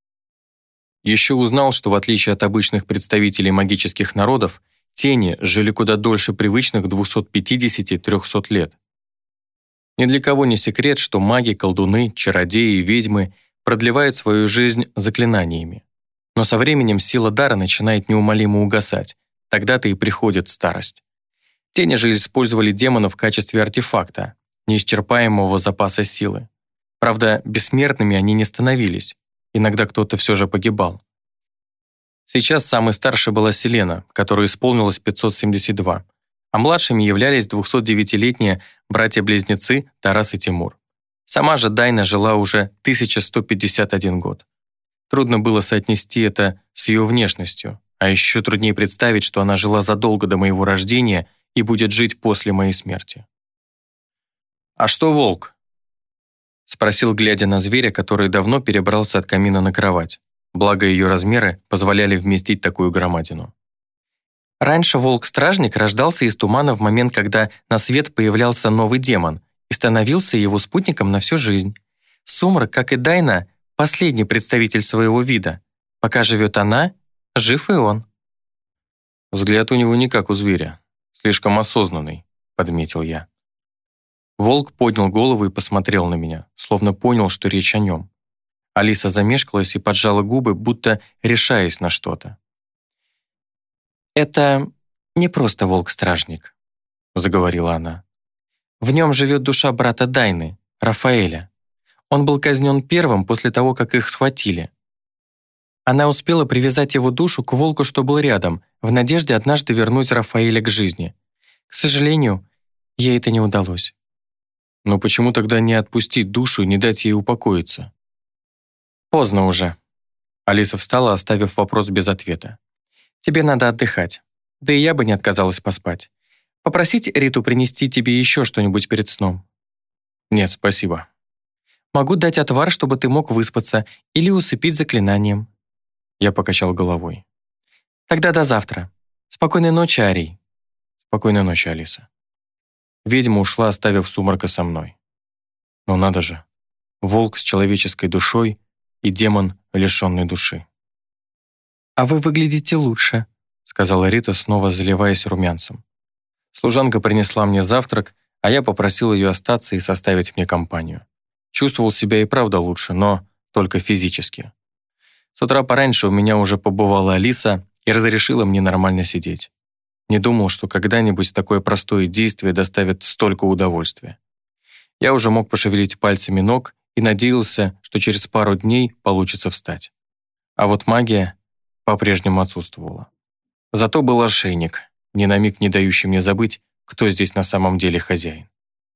Еще узнал, что в отличие от обычных представителей магических народов, тени жили куда дольше привычных двухсот пятидесяти — трехсот лет. Ни для кого не секрет, что маги, колдуны, чародеи и ведьмы продлевают свою жизнь заклинаниями. Но со временем сила дара начинает неумолимо угасать, тогда-то и приходит старость. Тени же использовали демонов в качестве артефакта, неисчерпаемого запаса силы. Правда, бессмертными они не становились, иногда кто-то все же погибал. Сейчас самой старшей была Селена, которой исполнилось пятьсот семьдесят два, а младшими являлись двухсотдевятилетние братья-близнецы Тарас и Тимур. Сама же Дайна жила уже тысяча сто пятьдесят один год. Трудно было соотнести это с ее внешностью, а еще труднее представить, что она жила задолго до моего рождения и будет жить после моей смерти. «А что волк?» — спросил, глядя на зверя, который давно перебрался от камина на кровать. Благо ее размеры позволяли вместить такую громадину. Раньше волк-стражник рождался из тумана в момент, когда на свет появлялся новый демон и становился его спутником на всю жизнь. Сумрак, как и Дайна, последний представитель своего вида. Пока живет она, жив и он. Взгляд у него не как у зверя, слишком осознанный, подметил я. Волк поднял голову и посмотрел на меня, словно понял, что речь о нем. Алиса замешкалась и поджала губы, будто решаясь на что-то. «Это не просто волк-стражник», — заговорила она. «В нем живет душа брата Дайны, Рафаэля. Он был казнен первым после того, как их схватили. Она успела привязать его душу к волку, что был рядом, в надежде однажды вернуть Рафаэля к жизни. К сожалению, ей это не удалось». «Но почему тогда не отпустить душу и не дать ей упокоиться?» «Поздно уже». Алиса встала, оставив вопрос без ответа. «Тебе надо отдыхать. Да и я бы не отказалась поспать. Попросить Риту принести тебе еще что-нибудь перед сном?» «Нет, спасибо». «Могу дать отвар, чтобы ты мог выспаться, или усыпить заклинанием». Я покачал головой. «Тогда до завтра. Спокойной ночи, Арий». «Спокойной ночи, Алиса». Ведьма ушла, оставив Сумрака со мной. Но надо же, волк с человеческой душой и демон, лишенный души. «А вы выглядите лучше», — сказала Рита, снова заливаясь румянцем. Служанка принесла мне завтрак, а я попросил ее остаться и составить мне компанию. Чувствовал себя и правда лучше, но только физически. С утра пораньше у меня уже побывала Алиса и разрешила мне нормально сидеть. Не думал, что когда-нибудь такое простое действие доставит столько удовольствия. Я уже мог пошевелить пальцами ног и надеялся, что через пару дней получится встать. А вот магия по-прежнему отсутствовала. Зато был ошейник, ни на миг не дающий мне забыть, кто здесь на самом деле хозяин.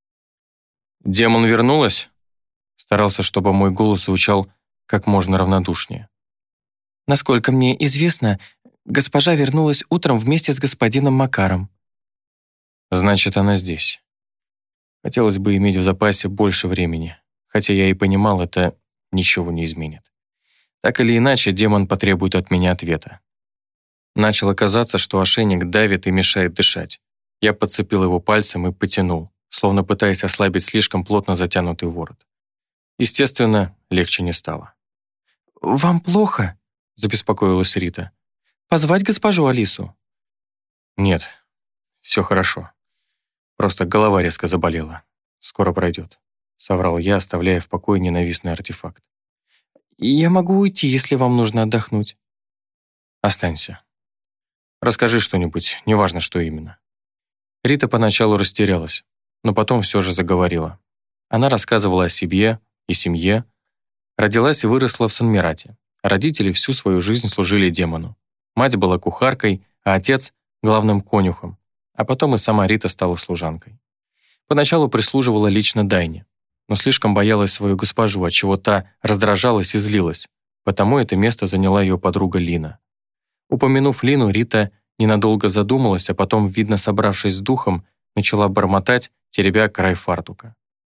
«Демон вернулась?» Старался, чтобы мой голос звучал как можно равнодушнее. «Насколько мне известно, госпожа вернулась утром вместе с господином Макаром». «Значит, она здесь. Хотелось бы иметь в запасе больше времени, хотя я и понимал, это ничего не изменит. Так или иначе, демон потребует от меня ответа. Начало казаться, что ошейник давит и мешает дышать. Я подцепил его пальцем и потянул, словно пытаясь ослабить слишком плотно затянутый ворот. Естественно, легче не стало. «Вам плохо?» — забеспокоилась Рита. «Позвать госпожу Алису?» «Нет, все хорошо. Просто голова резко заболела. Скоро пройдет», — соврал я, оставляя в покое ненавистный артефакт. «Я могу уйти, если вам нужно отдохнуть». «Останься. Расскажи что-нибудь, неважно, что именно». Рита поначалу растерялась, но потом все же заговорила. Она рассказывала о себе и семье. Родилась и выросла в Санмирате. Родители всю свою жизнь служили демону. Мать была кухаркой, а отец — главным конюхом. А потом и сама Рита стала служанкой. Поначалу прислуживала лично Дайне, но слишком боялась свою госпожу, отчего та раздражалась и злилась. Потому это место заняла ее подруга Лина. Упомянув Лину, Рита ненадолго задумалась, а потом, видно, собравшись с духом, начала бормотать, теребя край фартука.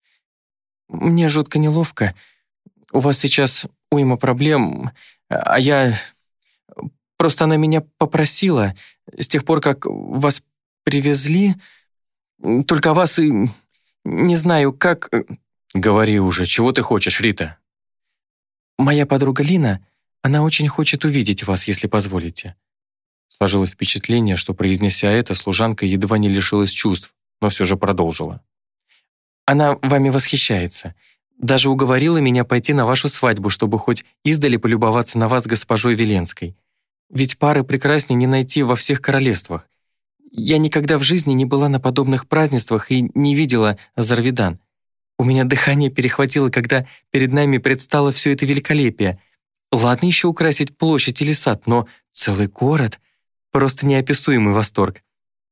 «Мне жутко неловко. У вас сейчас уйма проблем, а я... Просто она меня попросила, с тех пор, как вас привезли, только вас и... Не знаю, как...» «Говори уже, чего ты хочешь, Рита?» «Моя подруга Лина, она очень хочет увидеть вас, если позволите». Сложилось впечатление, что, произнеся это, служанка едва не лишилась чувств, но все же продолжила. Она вами восхищается. Даже уговорила меня пойти на вашу свадьбу, чтобы хоть издали полюбоваться на вас с госпожой Веленской. Ведь пары прекраснее не найти во всех королевствах. Я никогда в жизни не была на подобных празднествах и не видела Зарвидан. У меня дыхание перехватило, когда перед нами предстало все это великолепие. Ладно еще украсить площадь или сад, но целый город — просто неописуемый восторг.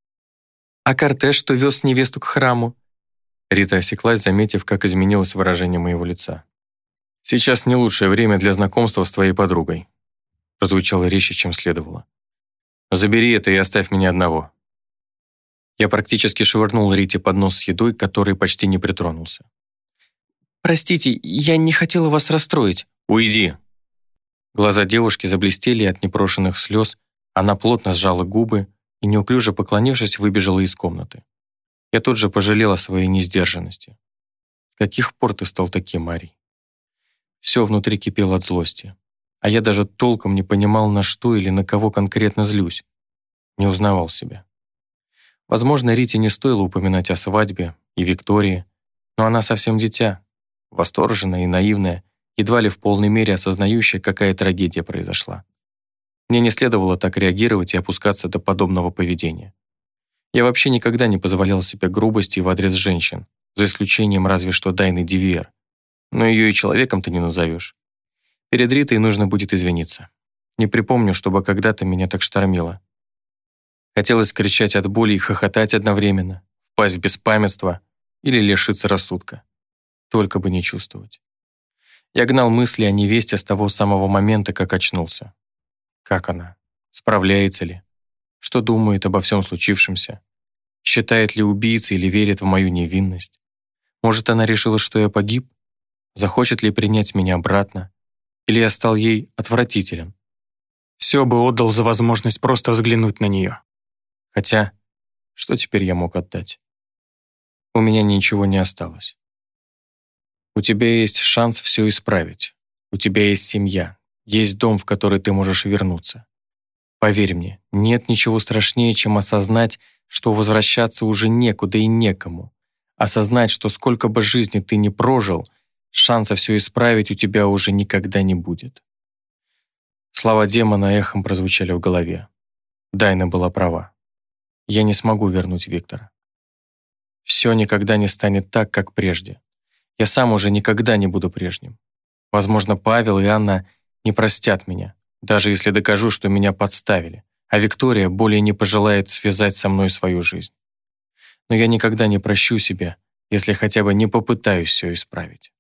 А кортеж, что вез невесту к храму? Рита осеклась, заметив, как изменилось выражение моего лица. «Сейчас не лучшее время для знакомства с твоей подругой», прозвучало резче, чем следовало. «Забери это и оставь меня одного». Я практически швырнул Рите поднос с едой, к которой почти не притронулся. «Простите, я не хотела вас расстроить». «Уйди!» Глаза девушки заблестели от непрошенных слез, она плотно сжала губы и, неуклюже поклонившись, выбежала из комнаты. Я тут же пожалел о своей несдержанности. С каких пор ты стал таким, Марий? Все внутри кипело от злости, а я даже толком не понимал, на что или на кого конкретно злюсь. Не узнавал себя. Возможно, Рите не стоило упоминать о свадьбе и Виктории, но она совсем дитя, восторженная и наивная, едва ли в полной мере осознающая, какая трагедия произошла. Мне не следовало так реагировать и опускаться до подобного поведения. Я вообще никогда не позволял себе грубости в адрес женщин, за исключением разве что Дайны Дивиер. Но ее и человеком-то не назовешь. Перед Ритой нужно будет извиниться. Не припомню, чтобы когда-то меня так штормило. Хотелось кричать от боли и хохотать одновременно, впасть в беспамятство или лишиться рассудка. Только бы не чувствовать. Я гнал мысли о невесте с того самого момента, как очнулся. Как она? Справляется ли? Что думает обо всем случившемся? Считает ли убийцей или верит в мою невинность? Может, она решила, что я погиб? Захочет ли принять меня обратно? Или я стал ей отвратителен? Все бы отдал за возможность просто взглянуть на нее. Хотя, что теперь я мог отдать? У меня ничего не осталось. У тебя есть шанс все исправить. У тебя есть семья, есть дом, в который ты можешь вернуться. Поверь мне, нет ничего страшнее, чем осознать, что возвращаться уже некуда и некому. Осознать, что сколько бы жизни ты ни прожил, шанса все исправить у тебя уже никогда не будет. Слова демона эхом прозвучали в голове. Дайна была права. Я не смогу вернуть Виктора. Все никогда не станет так, как прежде. Я сам уже никогда не буду прежним. Возможно, Павел и Анна не простят меня, даже если докажу, что меня подставили, а Виктория более не пожелает связать со мной свою жизнь. Но я никогда не прощу себя, если хотя бы не попытаюсь все исправить.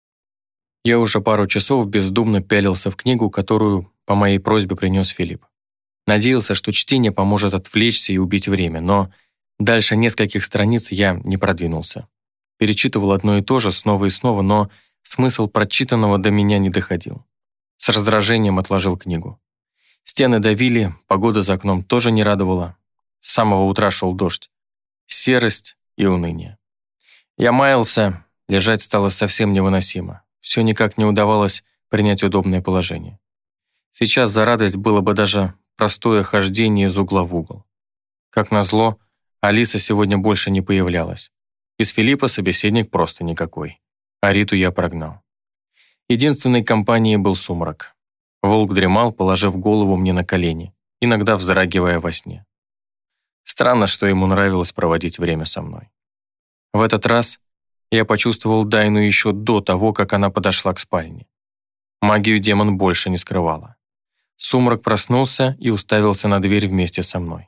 Я уже пару часов бездумно пялился в книгу, которую по моей просьбе принес Филипп. Надеялся, что чтение поможет отвлечься и убить время, но дальше нескольких страниц я не продвинулся. Перечитывал одно и то же снова и снова, но смысл прочитанного до меня не доходил. С раздражением отложил книгу. Стены давили, погода за окном тоже не радовала. С самого утра шел дождь. Серость и уныние. Я маялся, лежать стало совсем невыносимо. Все никак не удавалось принять удобное положение. Сейчас за радость было бы даже простое хождение из угла в угол. Как назло, Алиса сегодня больше не появлялась. Из Филиппа собеседник просто никакой. А Риту я прогнал. Единственной компанией был сумрак. Волк дремал, положив голову мне на колени, иногда вздрагивая во сне. Странно, что ему нравилось проводить время со мной. В этот раз я почувствовал Дайну еще до того, как она подошла к спальне. Магию демон больше не скрывала. Сумрак проснулся и уставился на дверь вместе со мной.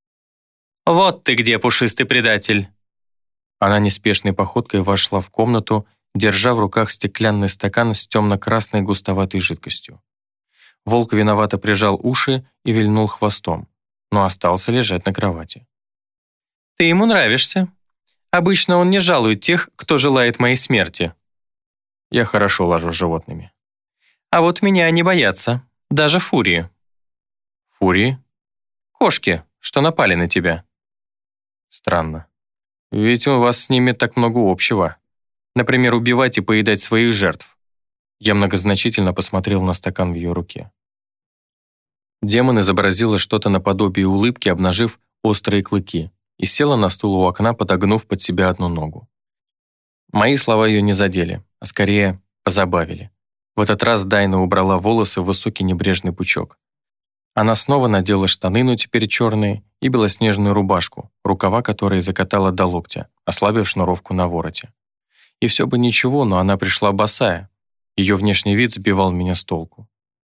«Вот ты где, пушистый предатель!» Она неспешной походкой вошла в комнату, держа в руках стеклянный стакан с темно-красной густоватой жидкостью. Волк виновато прижал уши и вильнул хвостом, но остался лежать на кровати. «Ты ему нравишься. Обычно он не жалует тех, кто желает моей смерти». Я хорошо лажу с животными. «А вот меня они боятся, даже фурии». «Фурии?» «Кошки, что напали на тебя». «Странно. Ведь у вас с ними так много общего. Например, убивать и поедать своих жертв». Я многозначительно посмотрел на стакан в ее руке. Демон изобразила что-то наподобие улыбки, обнажив острые клыки, и села на стул у окна, подогнув под себя одну ногу. Мои слова ее не задели, а скорее позабавили. В этот раз Дайна убрала волосы в высокий небрежный пучок. Она снова надела штаны, но теперь черные, и белоснежную рубашку, рукава которой закатала до локтя, ослабив шнуровку на вороте. И все бы ничего, но она пришла босая. Ее внешний вид сбивал меня с толку.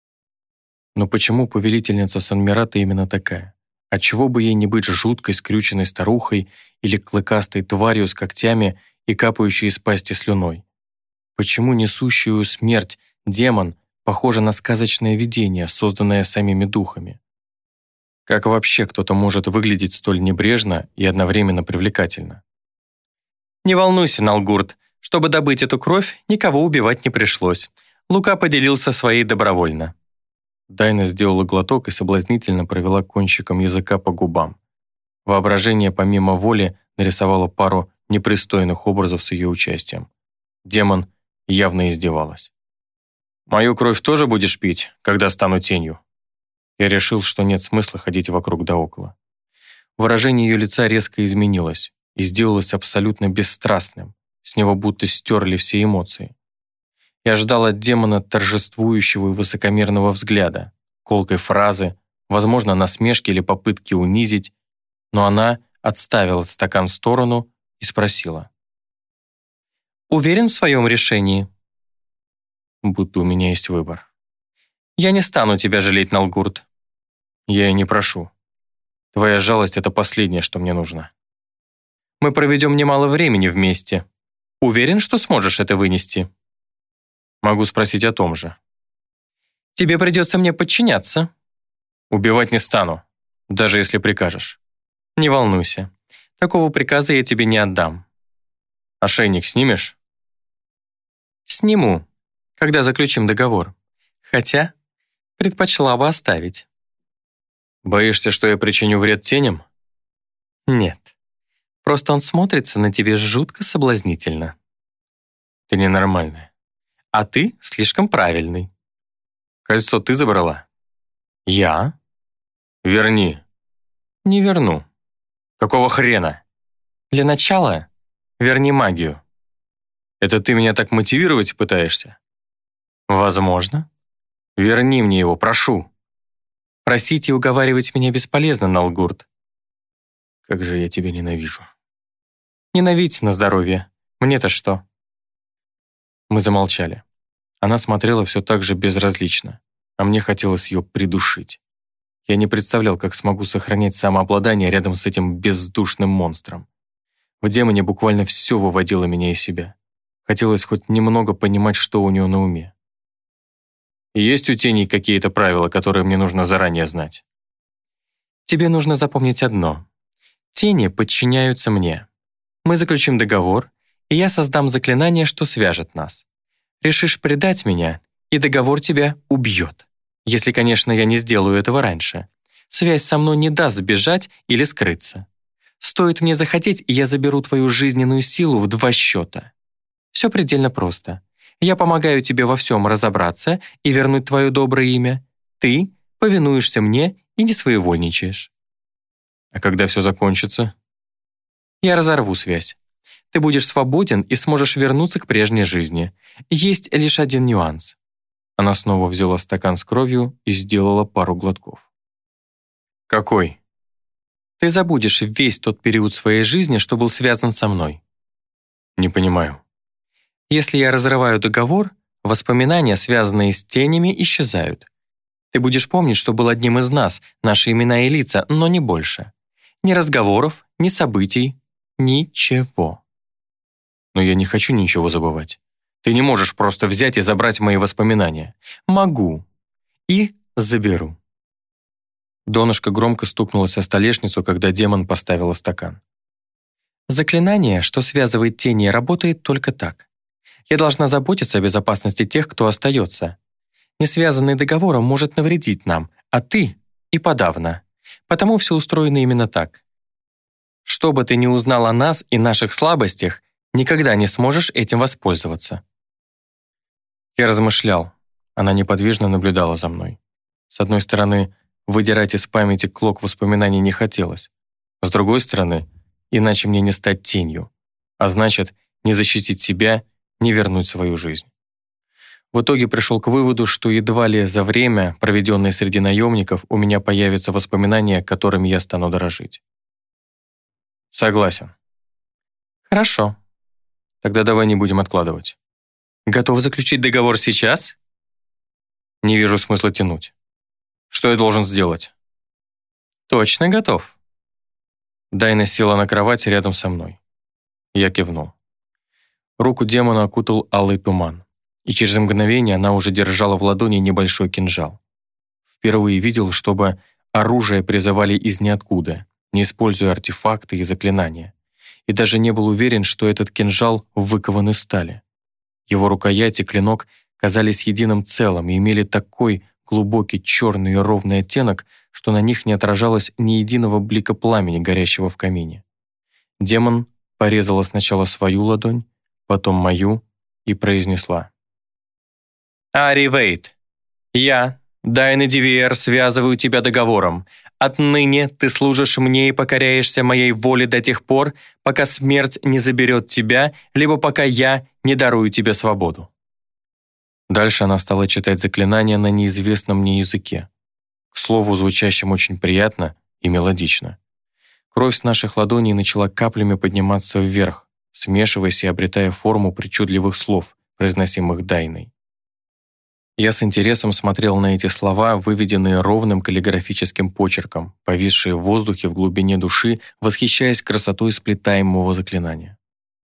Но почему повелительница Сан-Мирата именно такая? Отчего бы ей не быть жуткой, скрюченной старухой или клыкастой тварью с когтями и капающей из пасти слюной? Почему несущую смерть демон похожа на сказочное видение, созданное самими духами? Как вообще кто-то может выглядеть столь небрежно и одновременно привлекательно? «Не волнуйся, Налгурт, чтобы добыть эту кровь, никого убивать не пришлось. Лука поделился своей добровольно». Дайна сделала глоток и соблазнительно провела кончиком языка по губам. Воображение помимо воли нарисовало пару непристойных образов с ее участием. Демон явно издевалась. «Мою кровь тоже будешь пить, когда стану тенью?» Я решил, что нет смысла ходить вокруг да около. Выражение ее лица резко изменилось и сделалось абсолютно бесстрастным. С него будто стерли все эмоции. Я ждал от демона торжествующего и высокомерного взгляда, колкой фразы, возможно, насмешки или попытки унизить, но она отставила стакан в сторону и спросила. «Уверен в своем решении?» Будто у меня есть выбор. «Я не стану тебя жалеть, Налгурт». «Я и не прошу. Твоя жалость — это последнее, что мне нужно». «Мы проведем немало времени вместе. Уверен, что сможешь это вынести?» «Могу спросить о том же». «Тебе придется мне подчиняться». «Убивать не стану, даже если прикажешь». «Не волнуйся. Такого приказа я тебе не отдам». «Ошейник снимешь?» «Сниму, когда заключим договор. Хотя предпочла бы оставить». «Боишься, что я причиню вред теням?» «Нет. Просто он смотрится на тебе жутко соблазнительно». «Ты ненормальная». «А ты слишком правильный». «Кольцо ты забрала?» «Я?» «Верни». «Не верну». «Какого хрена?» «Для начала верни магию». «Это ты меня так мотивировать пытаешься?» «Возможно». «Верни мне его, прошу». «Просить и уговаривать меня бесполезно, Налгурт». «Как же я тебя ненавижу». «Ненавидь на здоровье. Мне-то что?» Мы замолчали. Она смотрела все так же безразлично, а мне хотелось ее придушить. Я не представлял, как смогу сохранять самообладание рядом с этим бездушным монстром. В демоне буквально все выводило меня из себя. Хотелось хоть немного понимать, что у него на уме. И есть у теней какие-то правила, которые мне нужно заранее знать? Тебе нужно запомнить одно. Тени подчиняются мне. Мы заключим договор, и я создам заклинание, что свяжет нас. Решишь предать меня, и договор тебя убьет. Если, конечно, я не сделаю этого раньше. Связь со мной не даст сбежать или скрыться. Стоит мне захотеть, и я заберу твою жизненную силу в два счета. Все предельно просто. Я помогаю тебе во всем разобраться и вернуть твое доброе имя. Ты повинуешься мне и не своевольничаешь. А когда все закончится? Я разорву связь. Ты будешь свободен и сможешь вернуться к прежней жизни. Есть лишь один нюанс». Она снова взяла стакан с кровью и сделала пару глотков. «Какой?» «Ты забудешь весь тот период своей жизни, что был связан со мной». «Не понимаю». «Если я разрываю договор, воспоминания, связанные с тенями, исчезают. Ты будешь помнить, что был одним из нас, наши имена и лица, но не больше. Ни разговоров, ни событий, ничего». «Но я не хочу ничего забывать. Ты не можешь просто взять и забрать мои воспоминания». «Могу. И заберу». Донышко громко стукнулось о столешницу, когда демон поставила стакан. «Заклинание, что связывает тени, работает только так. Я должна заботиться о безопасности тех, кто остается. Несвязанный договором может навредить нам, а ты и подавно. Потому все устроено именно так. Что бы ты ни узнал о нас и наших слабостях, никогда не сможешь этим воспользоваться». Я размышлял. Она неподвижно наблюдала за мной. С одной стороны, выдирать из памяти клок воспоминаний не хотелось. С другой стороны, иначе мне не стать тенью. А значит, ни защитить себя, ни вернуть свою жизнь. В итоге пришел к выводу, что едва ли за время, проведенное среди наемников, у меня появятся воспоминания, которыми я стану дорожить. Согласен. Хорошо. Тогда давай не будем откладывать. Готов заключить договор сейчас? Не вижу смысла тянуть. Что я должен сделать? Точно готов. Дайна села на кровати рядом со мной. Я кивнул. Руку демона окутал алый туман, и через мгновение она уже держала в ладони небольшой кинжал. Впервые видел, чтобы оружие призывали из ниоткуда, не используя артефакты и заклинания, и даже не был уверен, что этот кинжал выкован из стали. Его рукоять и клинок казались единым целым и имели такой глубокий черный и ровный оттенок, что на них не отражалось ни единого блика пламени, горящего в камине. Демон порезала сначала свою ладонь, потом мою и произнесла: «Ари Вейт, я, Дайна Дивиер, связываю тебя договором. Отныне ты служишь мне и покоряешься моей воле до тех пор, пока смерть не заберет тебя, либо пока я не дарую тебе свободу». Дальше она стала читать заклинания на неизвестном мне языке, к слову, звучащем очень приятно и мелодично. Кровь с наших ладоней начала каплями подниматься вверх, смешиваясь и обретая форму причудливых слов, произносимых Дайной. Я с интересом смотрел на эти слова, выведенные ровным каллиграфическим почерком, повисшие в воздухе в глубине души, восхищаясь красотой сплетаемого заклинания.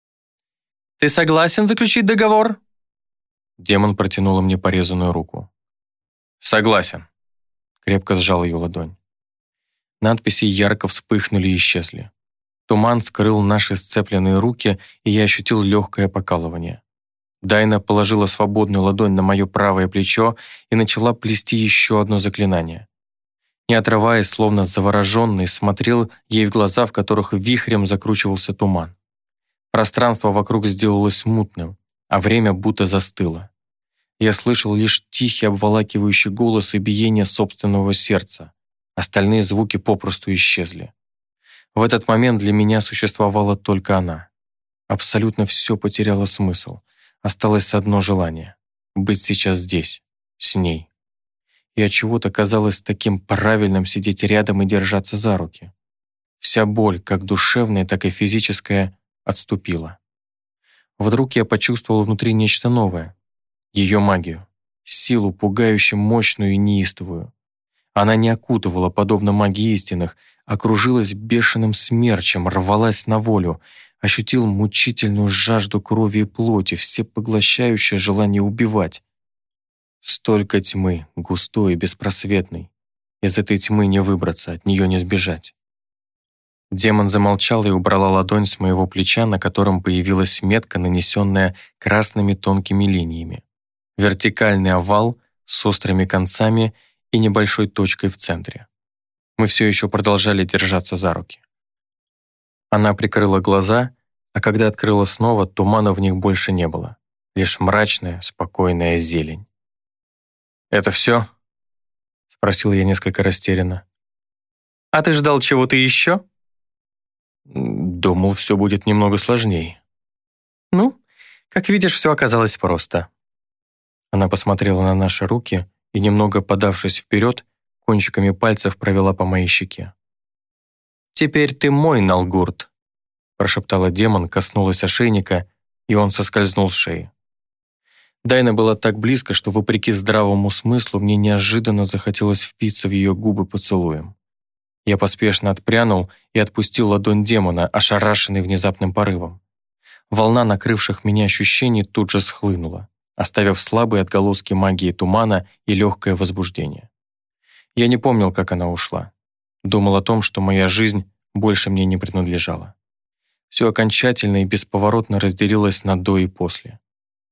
«Ты согласен заключить договор?» Демон протянула мне порезанную руку. «Согласен», — крепко сжал ее ладонь. Надписи ярко вспыхнули и исчезли. Туман скрыл наши сцепленные руки, и я ощутил легкое покалывание. Дайна положила свободную ладонь на мое правое плечо и начала плести еще одно заклинание. Не отрываясь, словно завороженный, смотрел ей в глаза, в которых вихрем закручивался туман. Пространство вокруг сделалось мутным, а время будто застыло. Я слышал лишь тихий обволакивающий голос и биение собственного сердца. Остальные звуки попросту исчезли. В этот момент для меня существовала только она. Абсолютно все потеряло смысл. Осталось одно желание — быть сейчас здесь, с ней. И отчего-то казалось таким правильным сидеть рядом и держаться за руки. Вся боль, как душевная, так и физическая, отступила. Вдруг я почувствовал внутри нечто новое. Ее магию, силу, пугающе мощную и неистовую. Она не окутывала, подобно магии истинных, окружилась бешеным смерчем, рвалась на волю, ощутил мучительную жажду крови и плоти, всепоглощающее желание убивать. Столько тьмы, густой и беспросветной. Из этой тьмы не выбраться, от нее не сбежать. Демон замолчал и убрала ладонь с моего плеча, на котором появилась метка, нанесенная красными тонкими линиями. Вертикальный овал с острыми концами и небольшой точкой в центре. Мы все еще продолжали держаться за руки. Она прикрыла глаза, а когда открыла снова, тумана в них больше не было. Лишь мрачная, спокойная зелень. «Это все?» — спросил я несколько растерянно. «А ты ждал чего-то еще?» «Думал, все будет немного сложнее». «Ну, как видишь, все оказалось просто». Она посмотрела на наши руки и, немного подавшись вперед, кончиками пальцев провела по моей щеке. «Теперь ты мой, Налгурт», — прошептала демон, коснулась ошейника, и он соскользнул с шеи. Дайна была так близко, что, вопреки здравому смыслу, мне неожиданно захотелось впиться в ее губы поцелуем. Я поспешно отпрянул и отпустил ладонь демона, ошарашенный внезапным порывом. Волна накрывших меня ощущений тут же схлынула, оставив слабые отголоски магии тумана и легкое возбуждение. Я не помнил, как она ушла. Думал о том, что моя жизнь больше мне не принадлежала. Все окончательно и бесповоротно разделилось на «до» и «после».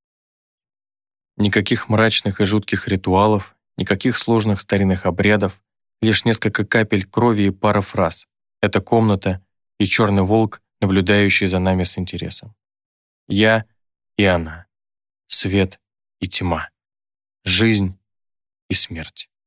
Никаких мрачных и жутких ритуалов, никаких сложных старинных обрядов, лишь несколько капель крови и пара фраз. Это комната и черный волк, наблюдающий за нами с интересом. Я и она. Свет и тьма. Жизнь и смерть.